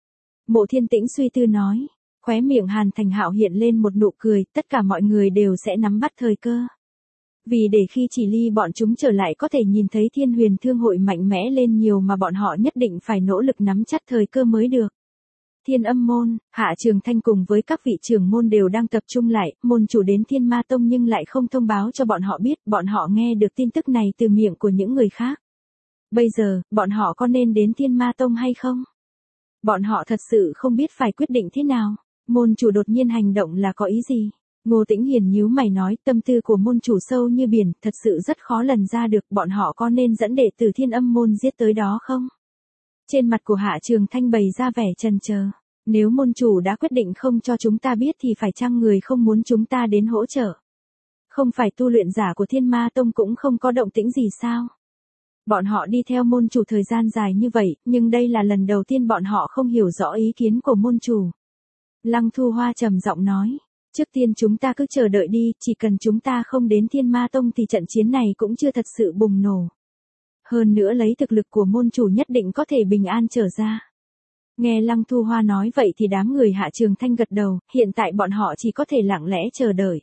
Mộ Thiên Tĩnh suy tư nói. Khóe miệng Hàn Thành Hạo hiện lên một nụ cười, tất cả mọi người đều sẽ nắm bắt thời cơ. Vì để khi Chỉ Ly bọn chúng trở lại có thể nhìn thấy Thiên Huyền Thương hội mạnh mẽ lên nhiều mà bọn họ nhất định phải nỗ lực nắm chắc thời cơ mới được. Thiên Âm Môn, Hạ Trường Thanh cùng với các vị trưởng môn đều đang tập trung lại, môn chủ đến Thiên Ma Tông nhưng lại không thông báo cho bọn họ biết, bọn họ nghe được tin tức này từ miệng của những người khác. Bây giờ, bọn họ có nên đến Thiên Ma Tông hay không? Bọn họ thật sự không biết phải quyết định thế nào. Môn chủ đột nhiên hành động là có ý gì? Ngô Tĩnh Hiền nhíu mày nói, tâm tư của môn chủ sâu như biển, thật sự rất khó lần ra được, bọn họ có nên dẫn đệ tử Thiên Âm Môn giết tới đó không? Trên mặt của Hạ Trường Thanh bày ra vẻ chần chờ. Nếu môn chủ đã quyết định không cho chúng ta biết thì phải chăng người không muốn chúng ta đến hỗ trợ? Không phải tu luyện giả của Thiên Ma Tông cũng không có động tĩnh gì sao? Bọn họ đi theo môn chủ thời gian dài như vậy, nhưng đây là lần đầu tiên bọn họ không hiểu rõ ý kiến của môn chủ. Lăng Thu Hoa trầm giọng nói, trước tiên chúng ta cứ chờ đợi đi, chỉ cần chúng ta không đến Thiên Ma Tông thì trận chiến này cũng chưa thật sự bùng nổ. hơn nữa lấy thực lực của môn chủ nhất định có thể bình an trở ra. Nghe Lăng Thu Hoa nói vậy thì đám người Hạ Trường Thanh gật đầu, hiện tại bọn họ chỉ có thể lặng lẽ chờ đợi.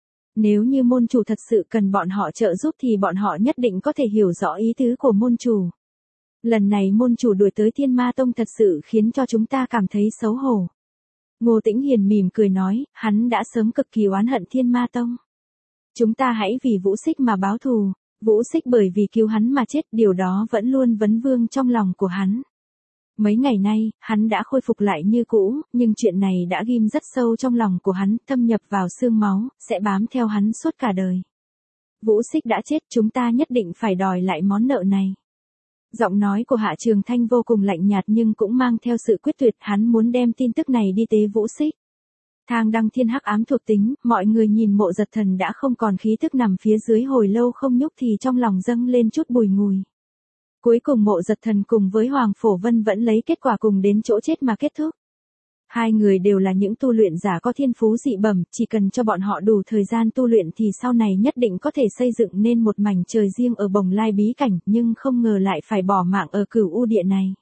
Nếu như môn chủ thật sự cần bọn họ trợ giúp thì bọn họ nhất định có thể hiểu rõ ý tứ của môn chủ. Lần này môn chủ đuổi tới Thiên Ma Tông thật sự khiến cho chúng ta cảm thấy xấu hổ. Ngô Tĩnh Hiền mỉm cười nói, hắn đã sớm cực kỳ oán hận Thiên Ma Tông. Chúng ta hãy vì Vũ Xích mà báo thù, Vũ Xích bởi vì cứu hắn mà chết, điều đó vẫn luôn vấn vương trong lòng của hắn. Mấy ngày nay, hắn đã khôi phục lại như cũ, nhưng chuyện này đã ghim rất sâu trong lòng của hắn, thâm nhập vào xương máu, sẽ bám theo hắn suốt cả đời. Vũ Xích đã chết, chúng ta nhất định phải đòi lại món nợ này. Giọng nói của Hạ Trường Thanh vô cùng lạnh nhạt nhưng cũng mang theo sự quyết tuyệt, hắn muốn đem tin tức này đi tế Vũ Xích. Thang đăng thiên hắc ám thuộc tính, mọi người nhìn Mộ Giật Thần đã không còn khí thức nằm phía dưới hồi lâu không nhúc thì trong lòng dâng lên chút bùi ngùi. Cuối cùng Mộ Giật Thần cùng với Hoàng Phổ Vân vẫn lấy kết quả cùng đến chỗ chết mà kết thúc. Hai người đều là những tu luyện giả có thiên phú dị bẩm, chỉ cần cho bọn họ đủ thời gian tu luyện thì sau này nhất định có thể xây dựng nên một mảnh trời riêng ở Bồng Lai bí cảnh, nhưng không ngờ lại phải bỏ mạng ở Cửu U địa này.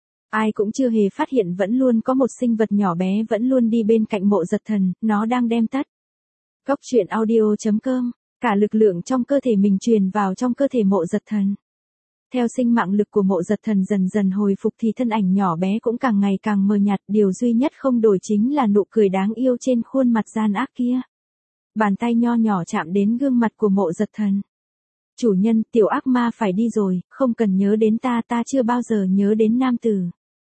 Ai cũng chưa hề phát hiện vẫn luôn có một sinh vật nhỏ bé vẫn luôn đi bên cạnh Mộ Giật Thần, nó đang đem tất. Cốc truyện audio chấm com, cả lực lượng trong cơ thể mình truyền vào trong cơ thể Mộ Giật Thần. Theo sinh mạng lực của Mộ Giật Thần dần dần hồi phục thì thân ảnh nhỏ bé cũng càng ngày càng mờ nhạt, điều duy nhất không đổi chính là nụ cười đáng yêu trên khuôn mặt gian ác kia. Bàn tay nho nhỏ chạm đến gương mặt của Mộ Giật Thần. Chủ nhân, tiểu ác ma phải đi rồi, không cần nhớ đến ta, ta chưa bao giờ nhớ đến nam tử.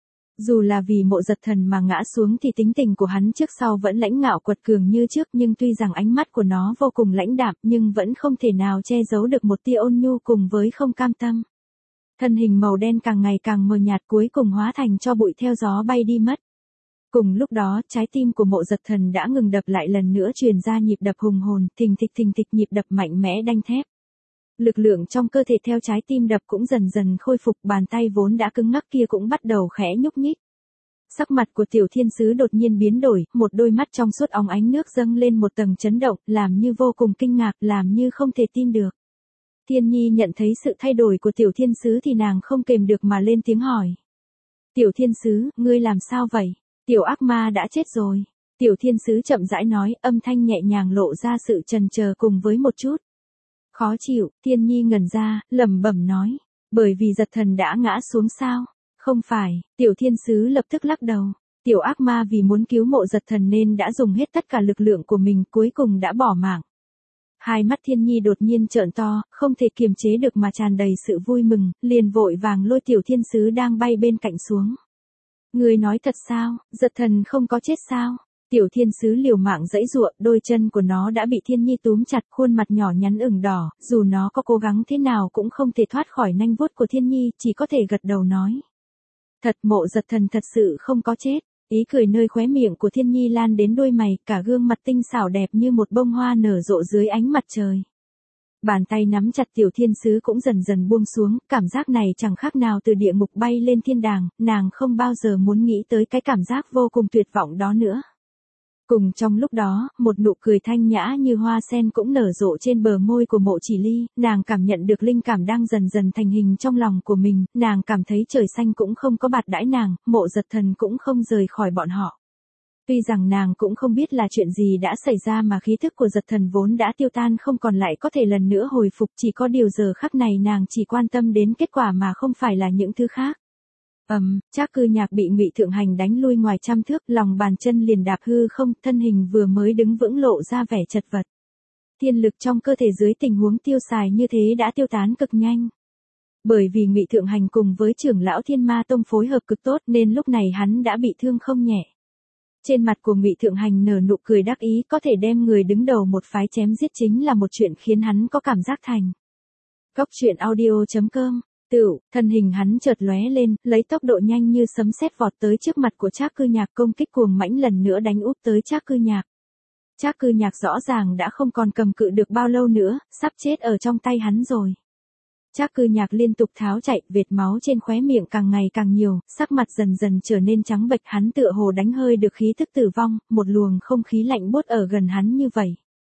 Dù là vì Mộ Giật Thần mà ngã xuống thì tính tình của hắn trước sau vẫn lãnh ngạo quật cường như trước, nhưng tuy rằng ánh mắt của nó vô cùng lãnh đạm nhưng vẫn không thể nào che giấu được một tia ôn nhu cùng với không cam tâm. Thân hình màu đen càng ngày càng mờ nhạt cuối cùng hóa thành tro bụi theo gió bay đi mất. Cùng lúc đó, trái tim của Mộ Giật Thần đã ngừng đập lại lần nữa truyền ra nhịp đập hùng hồn, thình thịch thình thịch nhịp đập mạnh mẽ đanh thép. Lực lượng trong cơ thể theo trái tim đập cũng dần dần khôi phục, bàn tay vốn đã cứng ngắc kia cũng bắt đầu khẽ nhúc nhích. Sắc mặt của Tiểu Thiên Sứ đột nhiên biến đổi, một đôi mắt trong suốt óng ánh nước dâng lên một tầng chấn động, làm như vô cùng kinh ngạc, làm như không thể tin được. Thiên Nhi nhận thấy sự thay đổi của Tiểu Thiên Sứ thì nàng không kềm được mà lên tiếng hỏi. Tiểu Thiên Sứ, ngươi làm sao vậy? Tiểu ác ma đã chết rồi. Tiểu Thiên Sứ chậm rãi nói, âm thanh nhẹ nhàng lộ ra sự chần chờ cùng với một chút khó chịu. Thiên Nhi ngẩn ra, lẩm bẩm nói, bởi vì Giật Thần đã ngã xuống sao? Không phải. Tiểu Thiên Sứ lập tức lắc đầu. Tiểu ác ma vì muốn cứu Mộ Giật Thần nên đã dùng hết tất cả lực lượng của mình, cuối cùng đã bỏ mạng. Hai mắt Thiên Nhi đột nhiên trợn to, không thể kiềm chế được mà tràn đầy sự vui mừng, liền vội vàng lôi Tiểu Thiên Sứ đang bay bên cạnh xuống. Ngươi nói thật sao? Giật Thần không có chết sao? Tiểu Thiên Sứ liều mạng giãy giụa, đôi chân của nó đã bị Thiên Nhi túm chặt, khuôn mặt nhỏ nhắn ửng đỏ, dù nó có cố gắng thế nào cũng không thể thoát khỏi nanh vuốt của Thiên Nhi, chỉ có thể gật đầu nói. Thật, Mộ Giật Thần thật sự không có chết. Ý cười nơi khóe miệng của Thiên Nhi lan đến đôi mày, cả gương mặt tinh xảo đẹp như một bông hoa nở rộ dưới ánh mặt trời. Bàn tay nắm chặt Tiểu Thiên Sứ cũng dần dần buông xuống, cảm giác này chẳng khác nào từ địa ngục bay lên thiên đàng, nàng không bao giờ muốn nghĩ tới cái cảm giác vô cùng tuyệt vọng đó nữa. Cùng trong lúc đó, một nụ cười thanh nhã như hoa sen cũng nở rộ trên bờ môi của Mộ Chỉ Ly, nàng cảm nhận được linh cảm đang dần dần thành hình trong lòng của mình, nàng cảm thấy trời xanh cũng không có bạt đãi nàng, Mộ Giật Thần cũng không rời khỏi bọn họ. Tuy rằng nàng cũng không biết là chuyện gì đã xảy ra mà khí thức của Giật Thần vốn đã tiêu tan không còn lại có thể lần nữa hồi phục, chỉ có điều giờ khắc này nàng chỉ quan tâm đến kết quả mà không phải là những thứ khác. Ầm, um, Trác Cư Nhạc bị Ngụy Thượng Hành đánh lui ngoài trăm thước, lòng bàn chân liền đạp hư không, thân hình vừa mới đứng vững lộ ra vẻ chật vật. Thiên lực trong cơ thể dưới tình huống tiêu xài như thế đã tiêu tán cực nhanh. Bởi vì Ngụy Thượng Hành cùng với trưởng lão Thiên Ma Tông phối hợp cực tốt nên lúc này hắn đã bị thương không nhẹ. Trên mặt của Ngụy Thượng Hành nở nụ cười đắc ý, có thể đem người đứng đầu một phái chém giết chính là một chuyện khiến hắn có cảm giác thành. Cốc truyện audio chấm com. Tựu, thân hình hắn chợt lóe lên, lấy tốc độ nhanh như sấm sét vọt tới trước mặt của Trác Cư Nhạc, công kích cuồng mãnh lần nữa đánh úp tới Trác Cư Nhạc. Trác Cư Nhạc rõ ràng đã không còn cầm cự được bao lâu nữa, sắp chết ở trong tay hắn rồi. Trác Cư Nhạc liên tục tháo chạy, vệt máu trên khóe miệng càng ngày càng nhiều, sắc mặt dần dần trở nên trắng bệch, hắn tựa hồ đánh hơi được khí tức tử vong, một luồng không khí lạnh buốt ở gần hắn như vậy.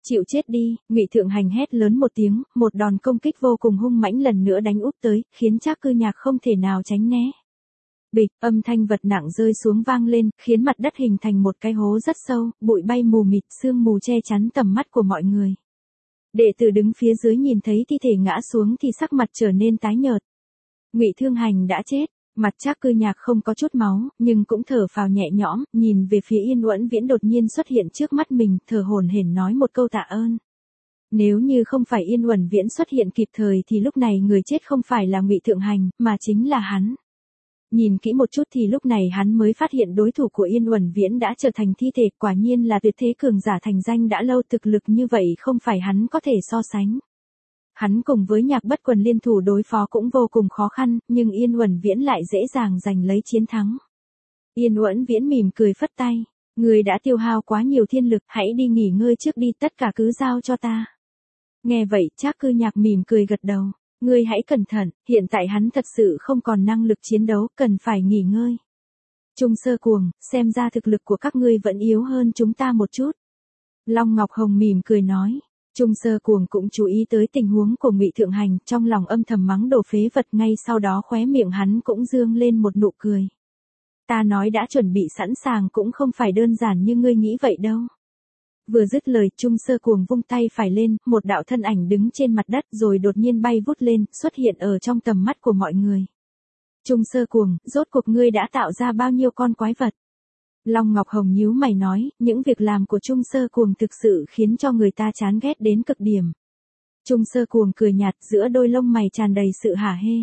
Chịu chết đi, Ngụy Thượng Hành hét lớn một tiếng, một đòn công kích vô cùng hung mãnh lần nữa đánh úp tới, khiến Trác Cư Nhạc không thể nào tránh né. Bịch, âm thanh vật nặng rơi xuống vang lên, khiến mặt đất hình thành một cái hố rất sâu, bụi bay mù mịt, sương mù che chắn tầm mắt của mọi người. Đệ tử đứng phía dưới nhìn thấy thi thể ngã xuống thì sắc mặt trở nên tái nhợt. Ngụy Thương Hành đã chết, mặt Trác Cư Nhạc không có chút máu, nhưng cũng thở phào nhẹ nhõm, nhìn về phía Yên Uẩn Viễn đột nhiên xuất hiện trước mắt mình, thở hổn hển nói một câu tạ ơn. Nếu như không phải Yên Uẩn Viễn xuất hiện kịp thời thì lúc này người chết không phải là Ngụy Thượng Hành, mà chính là hắn. Nhìn kỹ một chút thì lúc này hắn mới phát hiện đối thủ của Yên Uẩn Viễn đã trở thành thi thể, quả nhiên là tuyệt thế cường giả thành danh đã lâu, thực lực như vậy không phải hắn có thể so sánh. Hắn cùng với Nhạc Bất Quần liên thủ đối phó cũng vô cùng khó khăn, nhưng Yên Uẩn Viễn lại dễ dàng giành lấy chiến thắng. Yên Uẩn Viễn mỉm cười phất tay, người đã tiêu hao quá nhiều thiên lực, hãy đi nghỉ ngơi trước đi, tất cả cứ giao cho ta. Nghe vậy Trác Cư Nhạc mỉm cười gật đầu. Ngươi hãy cẩn thận, hiện tại hắn thật sự không còn năng lực chiến đấu, cần phải nghỉ ngơi. Trung Sơ Cuồng, xem ra thực lực của các ngươi vẫn yếu hơn chúng ta một chút. Long Ngọc Hồng mỉm cười nói. Trung Sơ Cuồng cũng chú ý tới tình huống của Ngụy Thượng Hành, trong lòng âm thầm mắng đồ phế vật, ngay sau đó khóe miệng hắn cũng dương lên một nụ cười. Ta nói đã chuẩn bị sẵn sàng cũng không phải đơn giản như ngươi nghĩ vậy đâu. Vừa dứt lời, Trung Sơ Cuồng vung tay phải lên, một đạo thân ảnh đứng trên mặt đất rồi đột nhiên bay vút lên, xuất hiện ở trong tầm mắt của mọi người. Trung Sơ Cuồng, rốt cuộc ngươi đã tạo ra bao nhiêu con quái vật? Long Ngọc Hồng nhíu mày nói, những việc làm của Trung Sơ Cuồng thực sự khiến cho người ta chán ghét đến cực điểm. Trung Sơ Cuồng cười nhạt, giữa đôi lông mày tràn đầy sự hả hê.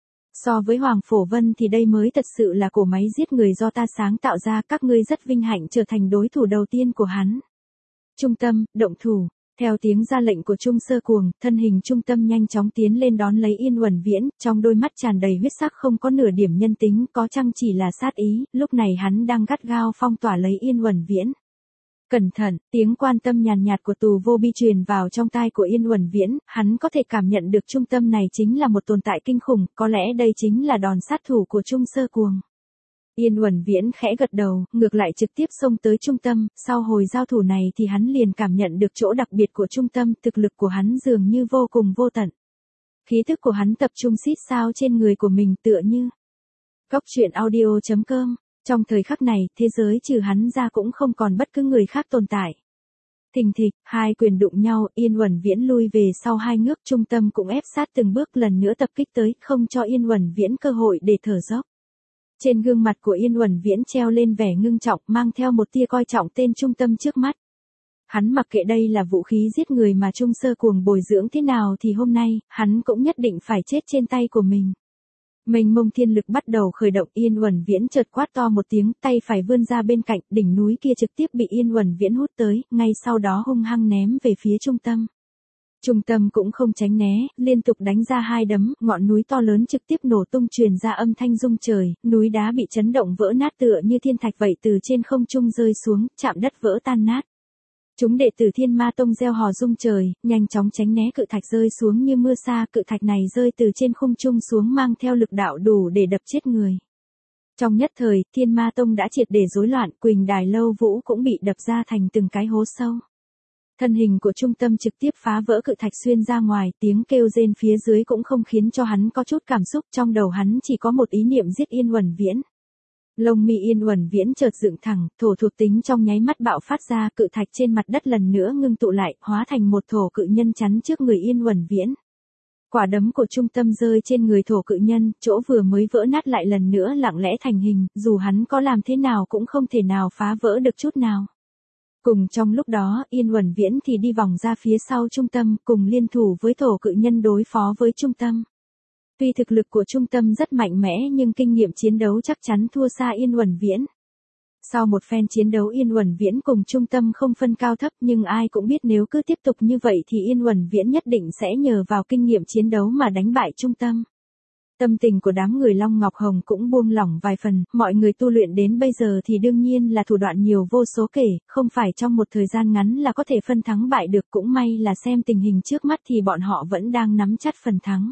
So với Hoàng Phổ Vân thì đây mới thật sự là cỗ máy giết người do ta sáng tạo ra, các ngươi rất vinh hạnh trở thành đối thủ đầu tiên của hắn. Trung Tâm, động thủ. Theo tiếng ra lệnh của Trung Sơ Cuồng, thân hình Trung Tâm nhanh chóng tiến lên đón lấy Yên Uẩn Viễn, trong đôi mắt tràn đầy huyết sắc không có nửa điểm nhân tính, có chăng chỉ là sát ý, lúc này hắn đang gắt gao phong tỏa lấy Yên Uẩn Viễn. Cẩn thận, tiếng quan tâm nhàn nhạt của Tù Vô Bi truyền vào trong tai của Yên Uẩn Viễn, hắn có thể cảm nhận được Trung Tâm này chính là một tồn tại kinh khủng, có lẽ đây chính là đòn sát thủ của Trung Sơ Cuồng. Yên Uẩn Viễn khẽ gật đầu, ngược lại trực tiếp xông tới Trung Tâm, sau hồi giao thủ này thì hắn liền cảm nhận được chỗ đặc biệt của Trung Tâm, thực lực của hắn dường như vô cùng vô tận. Khí thức của hắn tập trung xít sao trên người của mình tựa như. Góc truyện audio chấm com, trong thời khắc này, thế giới trừ hắn ra cũng không còn bất cứ người khác tồn tại. Thình thịch, hai quyền đụng nhau, Yên Uẩn Viễn lui về sau hai ngước, Trung Tâm cũng ép sát từng bước lần nữa tập kích tới, không cho Yên Uẩn Viễn cơ hội để thở dốc. Trên gương mặt của Yên Uẩn Viễn treo lên vẻ ngưng trọng, mang theo một tia coi trọng tên Trung Tâm trước mắt. Hắn mặc kệ đây là vũ khí giết người mà Trung Sơ Cuồng bồi dưỡng thế nào thì hôm nay, hắn cũng nhất định phải chết trên tay của mình. Mênh mông thiên lực bắt đầu khởi động, Yên Uẩn Viễn chợt quát to một tiếng, tay phải vươn ra bên cạnh, đỉnh núi kia trực tiếp bị Yên Uẩn Viễn hút tới, ngay sau đó hung hăng ném về phía Trung Tâm. Trung Tâm cũng không tránh né, liên tục đánh ra hai đấm, ngọn núi to lớn trực tiếp nổ tung truyền ra âm thanh rung trời, núi đá bị chấn động vỡ nát tựa như thiên thạch vậy từ trên không trung rơi xuống, chạm đất vỡ tan nát. Chúng đệ tử Thiên Ma Tông reo hò rung trời, nhanh chóng tránh né cự thạch rơi xuống như mưa sa, cự thạch này rơi từ trên không trung xuống mang theo lực đạo đủ để đập chết người. Trong nhất thời, Thiên Ma Tông đã triệt để rối loạn, Quỳnh Đài Lâu Vũ cũng bị đập ra thành từng cái hố sâu. Thân hình của Trung Tâm trực tiếp phá vỡ cự thạch xuyên ra ngoài, tiếng kêu rên phía dưới cũng không khiến cho hắn có chút cảm xúc, trong đầu hắn chỉ có một ý niệm giết Yên Uẩn Viễn. Lông mi Yên Uẩn Viễn chợt dựng thẳng, thổ thuộc tính trong nháy mắt bạo phát ra, cự thạch trên mặt đất lần nữa ngưng tụ lại, hóa thành một thổ cự nhân chắn trước người Yên Uẩn Viễn. Quả đấm của Trung Tâm rơi trên người thổ cự nhân, chỗ vừa mới vỡ nát lại lần nữa lặng lẽ thành hình, dù hắn có làm thế nào cũng không thể nào phá vỡ được chút nào. Cùng trong lúc đó, Yên Uẩn Viễn thì đi vòng ra phía sau Trung Tâm, cùng liên thủ với thổ cự nhân đối phó với Trung Tâm. Tuy thực lực của Trung Tâm rất mạnh mẽ nhưng kinh nghiệm chiến đấu chắc chắn thua xa Yên Uẩn Viễn. Sau một phen chiến đấu Yên Uẩn Viễn cùng Trung Tâm không phân cao thấp, nhưng ai cũng biết nếu cứ tiếp tục như vậy thì Yên Uẩn Viễn nhất định sẽ nhờ vào kinh nghiệm chiến đấu mà đánh bại Trung Tâm. Tâm tình của đám người Long Ngọc Hồng cũng buông lỏng vài phần, mọi người tu luyện đến bây giờ thì đương nhiên là thủ đoạn nhiều vô số kể, không phải trong một thời gian ngắn là có thể phân thắng bại được, cũng may là xem tình hình trước mắt thì bọn họ vẫn đang nắm chắc phần thắng.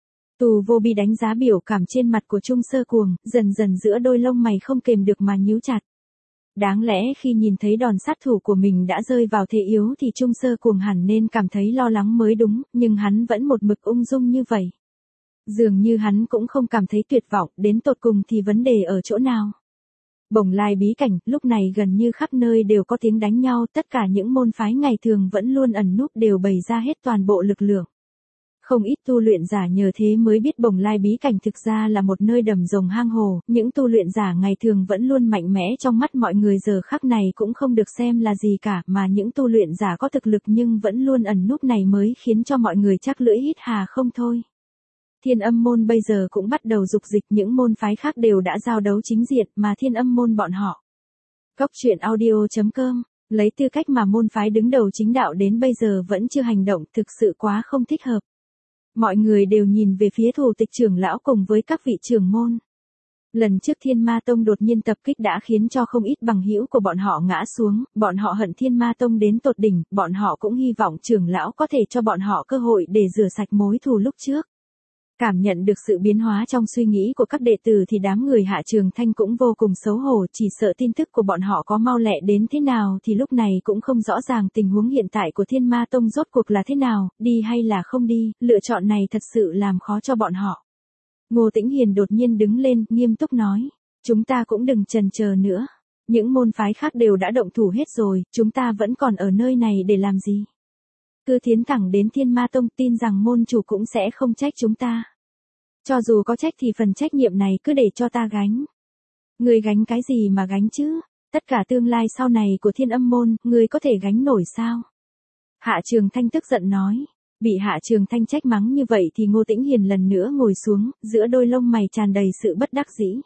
Tù Vô Bi đánh giá biểu cảm trên mặt của Trung Sơ Cuồng, dần dần giữa đôi lông mày không kềm được mà nhíu chặt. Đáng lẽ khi nhìn thấy đòn sát thủ của mình đã rơi vào thế yếu thì Trung Sơ Cuồng hẳn nên cảm thấy lo lắng mới đúng, nhưng hắn vẫn một mực ung dung như vậy. Dường như hắn cũng không cảm thấy tuyệt vọng, đến tột cùng thì vấn đề ở chỗ nào. Bồng Lai bí cảnh, lúc này gần như khắp nơi đều có tiếng đánh nhau, tất cả những môn phái ngày thường vẫn luôn ẩn núp đều bày ra hết toàn bộ lực lượng. Không ít tu luyện giả nhờ thế mới biết Bồng Lai bí cảnh thực ra là một nơi đầm rồng hang hồ, những tu luyện giả ngày thường vẫn luôn mạnh mẽ trong mắt mọi người giờ khắc này cũng không được xem là gì cả, mà những tu luyện giả có thực lực nhưng vẫn luôn ẩn núp này mới khiến cho mọi người chắc lưỡi hít hà không thôi. Thiên Âm môn bây giờ cũng bắt đầu dục dịch, những môn phái khác đều đã giao đấu chính diện mà Thiên Âm môn bọn họ. Cốc truyện audio chấm com, lấy tư cách mà môn phái đứng đầu chính đạo đến bây giờ vẫn chưa hành động, thực sự quá không thích hợp. Mọi người đều nhìn về phía thủ tịch trưởng lão cùng với các vị trưởng môn. Lần trước Thiên Ma Tông đột nhiên tập kích đã khiến cho không ít bằng hữu của bọn họ ngã xuống, bọn họ hận Thiên Ma Tông đến tột đỉnh, bọn họ cũng hy vọng trưởng lão có thể cho bọn họ cơ hội để rửa sạch mối thù lúc trước. Cảm nhận được sự biến hóa trong suy nghĩ của các đệ tử thì đám người Hạ Trường Thanh cũng vô cùng xấu hổ, chỉ sợ tin tức của bọn họ có mau lẹ đến thế nào thì lúc này cũng không rõ ràng tình huống hiện tại của Thiên Ma Tông rốt cuộc là thế nào, đi hay là không đi, lựa chọn này thật sự làm khó cho bọn họ. Ngô Tĩnh Hiền đột nhiên đứng lên, nghiêm túc nói, chúng ta cũng đừng chần chờ nữa. Những môn phái khác đều đã động thủ hết rồi, chúng ta vẫn còn ở nơi này để làm gì? Cứ tiến thẳng đến Thiên Ma Tông, tin rằng môn chủ cũng sẽ không trách chúng ta. Cho dù có trách thì phần trách nhiệm này cứ để cho ta gánh. Ngươi gánh cái gì mà gánh chứ? Tất cả tương lai sau này của Thiên Âm môn, ngươi có thể gánh nổi sao? Hạ Trường Thanh tức giận nói. Bị Hạ Trường Thanh trách mắng như vậy thì Ngô Tĩnh Hiền lần nữa ngồi xuống, giữa đôi lông mày tràn đầy sự bất đắc dĩ.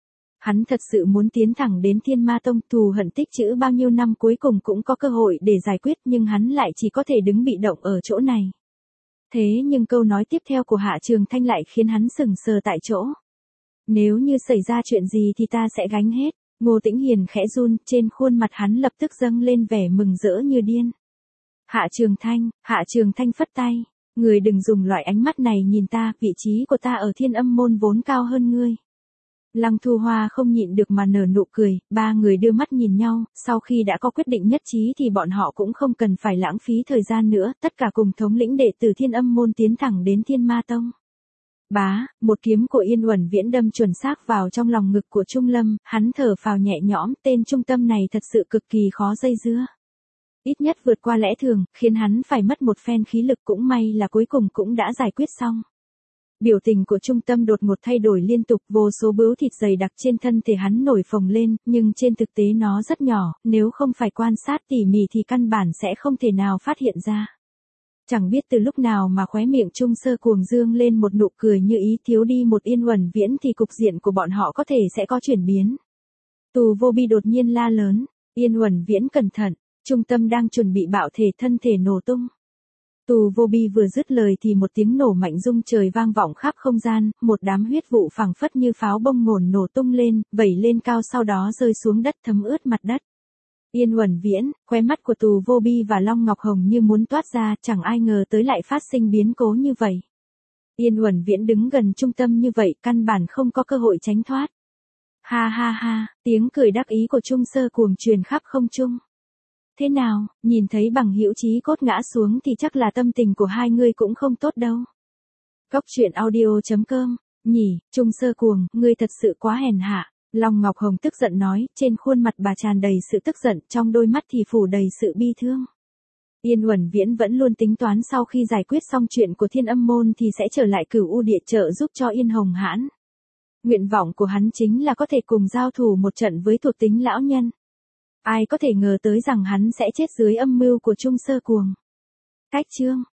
Hắn thật sự muốn tiến thẳng đến Thiên Ma Tông, thù hận tích trữ bao nhiêu năm cuối cùng cũng có cơ hội để giải quyết, nhưng hắn lại chỉ có thể đứng bị động ở chỗ này. Thế nhưng câu nói tiếp theo của Hạ Trường Thanh lại khiến hắn sững sờ tại chỗ. Nếu như xảy ra chuyện gì thì ta sẽ gánh hết. Ngô Tĩnh Hiền khẽ run, trên khuôn mặt hắn lập tức dâng lên vẻ mừng rỡ như điên. Hạ Trường Thanh, Hạ Trường Thanh phất tay. Người đừng dùng loại ánh mắt này nhìn ta, vị trí của ta ở Thiên Âm môn vốn cao hơn ngươi. Lăng Thu Hoa không nhịn được mà nở nụ cười, ba người đưa mắt nhìn nhau, sau khi đã có quyết định nhất trí thì bọn họ cũng không cần phải lãng phí thời gian nữa, tất cả cùng thống lĩnh đệ tử Thiên Âm môn tiến thẳng đến Thiên Ma Tông. Bá, một kiếm của Yên Uẩn Viễn đâm chuẩn xác vào trong lòng ngực của Trung Lâm, hắn thở phào nhẹ nhõm, tên trung tâm này thật sự cực kỳ khó dây dưa. Ít nhất vượt qua lẽ thường, khiến hắn phải mất một phen khí lực, cũng may là cuối cùng cũng đã giải quyết xong. Biểu tình của Trung Tâm đột ngột thay đổi liên tục, vô số bướu thịt dày đặc trên thân thể hắn nổi phồng lên, nhưng trên thực tế nó rất nhỏ, nếu không phải quan sát tỉ mỉ thì căn bản sẽ không thể nào phát hiện ra. Chẳng biết từ lúc nào mà khóe miệng Trung Sơ Cuồng dương lên một nụ cười như ý, thiếu đi một Yên Uẩn Viễn thì cục diện của bọn họ có thể sẽ có chuyển biến. Tù Vô Bi đột nhiên la lớn, Yên Uẩn Viễn cẩn thận, Trung Tâm đang chuẩn bị bạo thể, thân thể nổ tung. Tù Vô Bi vừa dứt lời thì một tiếng nổ mạnh rung trời vang vọng khắp không gian, một đám huyết vụ phảng phất như pháo bông ngồn nổ tung lên, vẩy lên cao sau đó rơi xuống đất thấm ướt mặt đất. Yên Uẩn Viễn, khóe mắt của Tù Vô Bi và Long Ngọc Hồng như muốn toát ra, chẳng ai ngờ tới lại phát sinh biến cố như vậy. Yên Uẩn Viễn đứng gần Trung Tâm như vậy, căn bản không có cơ hội tránh thoát. Ha ha ha, tiếng cười đắc ý của Trung Sơ Cuồng truyền khắp không trung. Thế nào, nhìn thấy bằng hữu chí cốt ngã xuống thì chắc là tâm tình của hai người cũng không tốt đâu. Cốc truyện audio chấm com, nhỉ, Trung Sơ Cuồng, ngươi thật sự quá hèn hạ. Long Ngọc Hồng tức giận nói, trên khuôn mặt bà tràn đầy sự tức giận, trong đôi mắt thì phủ đầy sự bi thương. Yên Uẩn Viễn vẫn luôn tính toán sau khi giải quyết xong chuyện của Thiên Âm môn thì sẽ trở lại Cửu U Địa trợ giúp cho Yên Hồng Hãn. Nguyện vọng của hắn chính là có thể cùng giao thủ một trận với thuộc tính lão nhân. Ai có thể ngờ tới rằng hắn sẽ chết dưới âm mưu của Trung Sơ Cuồng. Cách chương